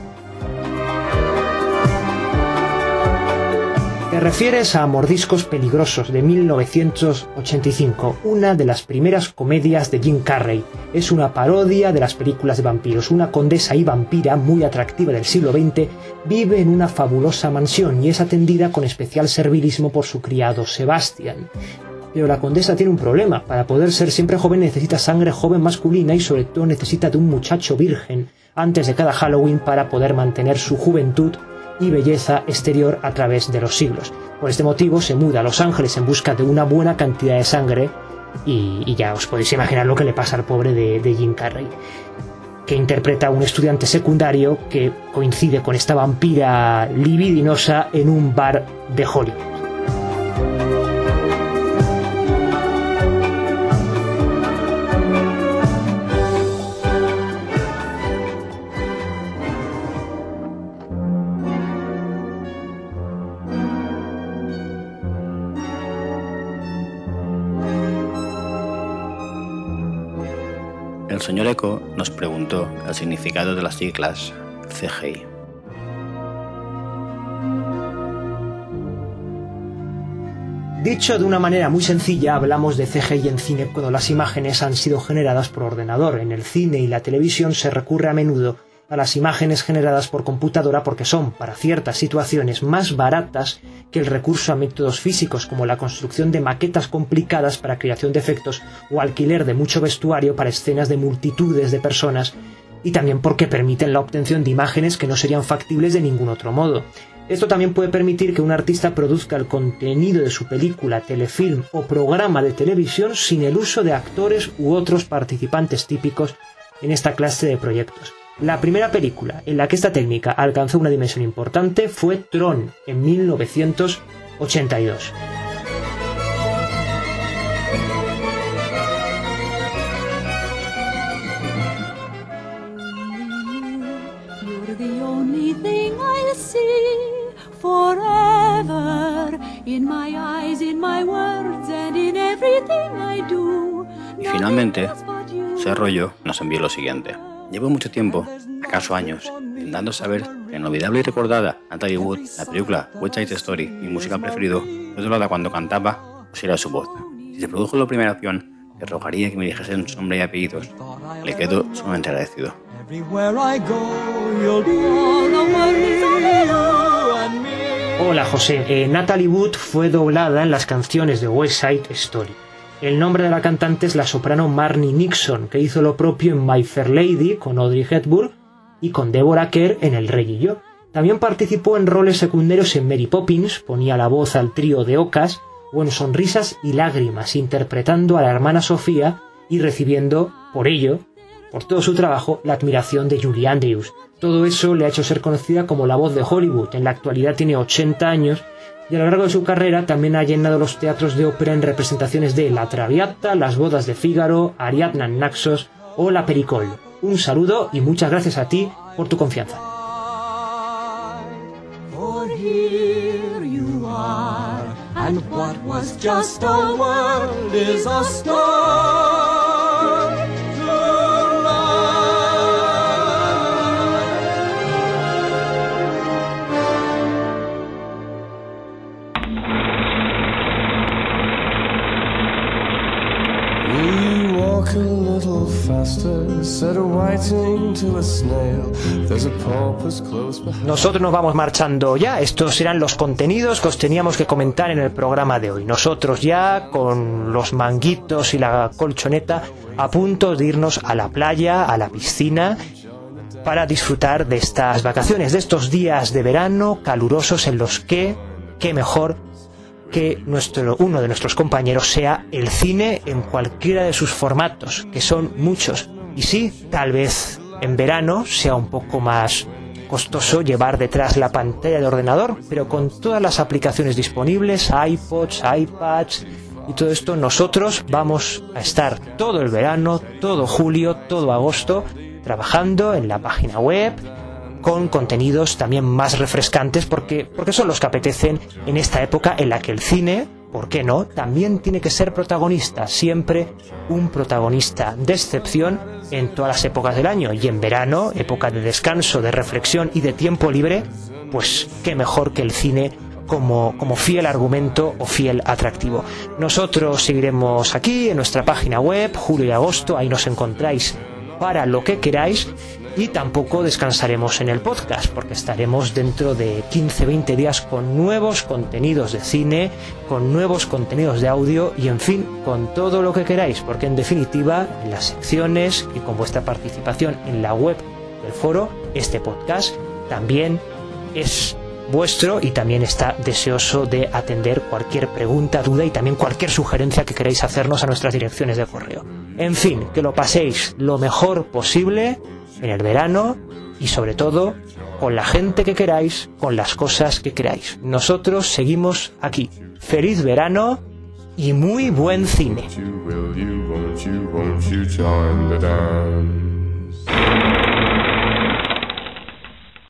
Te refieres a Mordiscos Peligrosos de 1985, una de las primeras comedias de Jim Carrey. Es una parodia de las películas de vampiros. Una condesa y vampira muy atractiva del siglo XX vive en una fabulosa mansión y es atendida con especial servilismo por su criado Sebastian. Pero la condesa tiene un problema. Para poder ser siempre joven necesita sangre joven masculina y sobre todo necesita de un muchacho virgen antes de cada Halloween para poder mantener su juventud y belleza exterior a través de los siglos. Por este motivo se muda a Los Ángeles en busca de una buena cantidad de sangre y ya os podéis imaginar lo que le pasa al pobre de Jim Carrey, que interpreta a un estudiante secundario que coincide con esta vampira libidinosa en un bar de Hollywood. El señor Eco nos preguntó el significado de las siglas CGI. Dicho de una manera muy sencilla, hablamos de CGI en cine cuando las imágenes han sido generadas por ordenador. En el cine y la televisión se recurre a menudo a las imágenes generadas por computadora porque son, para ciertas situaciones, más baratas que el recurso a métodos físicos como la construcción de maquetas complicadas para creación de efectos o alquiler de mucho vestuario para escenas de multitudes de personas, y también porque permiten la obtención de imágenes que no serían factibles de ningún otro modo. Esto también puede permitir que un artista produzca el contenido de su película, telefilm o programa de televisión sin el uso de actores u otros participantes típicos en esta clase de proyectos. La primera película en la que esta técnica alcanzó una dimensión importante fue Tron, en 1982. Y finalmente, Serrollo nos envió lo siguiente. Llevo mucho tiempo, acaso años, intentando saber que la inolvidable y recordada Natalie Wood, la película West Side Story, mi música preferido, fue doblada cuando cantaba, pusiera su voz. Si se produjo la primera opción, le rogaría que me dijesen su nombre y apellidos. Le quedo sumamente agradecido. Hola José, Natalie Wood fue doblada en las canciones de West Side Story. El nombre de la cantante es la soprano Marni Nixon, que hizo lo propio en My Fair Lady con Audrey Hepburn y con Deborah Kerr en El Rey y yo. También participó en roles secundarios en Mary Poppins, ponía la voz al trío de Ocas, o en Sonrisas y Lágrimas, interpretando a la hermana Sofía y recibiendo, por ello, por todo su trabajo, la admiración de Julie Andrews. Todo eso le ha hecho ser conocida como la voz de Hollywood. En la actualidad tiene 80 años y a lo largo de su carrera también ha llenado los teatros de ópera en representaciones de La Traviata, Las bodas de Fígaro, Ariadna en Naxos o La Pericol. Un saludo y muchas gracias a ti por tu confianza. And what was just a word is a start a little faster, said a whiting to a snail. There's a porpoise close behind. Nosotros nos vamos marchando ya. Estos serán los contenidos que os teníamos que comentar en el programa de hoy. Nosotros ya con los manguitos y la colchoneta a punto de irnos a la playa, a la piscina, para disfrutar de estas vacaciones, de estos días de verano calurosos en los que, qué mejor que uno de nuestros compañeros sea el cine en cualquiera de sus formatos, que son muchos. Y sí, tal vez en verano sea un poco más costoso llevar detrás la pantalla de ordenador, pero con todas las aplicaciones disponibles, iPods, iPads y todo esto, nosotros vamos a estar todo el verano, todo julio, todo agosto, trabajando en la página web, con contenidos también más refrescantes porque son los que apetecen en esta época en la que el cine, ¿por qué no?, también tiene que ser protagonista, siempre un protagonista de excepción en todas las épocas del año, y en verano, época de descanso, de reflexión y de tiempo libre, pues qué mejor que el cine como fiel argumento o fiel atractivo. Nosotros seguiremos aquí en nuestra página web, julio y agosto, ahí nos encontráis para lo que queráis. Y tampoco descansaremos en el podcast, porque estaremos dentro de 15-20 días con nuevos contenidos de cine, con nuevos contenidos de audio y, en fin, con todo lo que queráis, porque en definitiva, en las secciones y con vuestra participación en la web del foro, este podcast también es vuestro y también está deseoso de atender cualquier pregunta, duda y también cualquier sugerencia que queráis hacernos a nuestras direcciones de correo. En fin, que lo paséis lo mejor posible en el verano y sobre todo con la gente que queráis, con las cosas que queráis. Nosotros seguimos aquí. Feliz verano y muy buen cine. Won't you join the dance?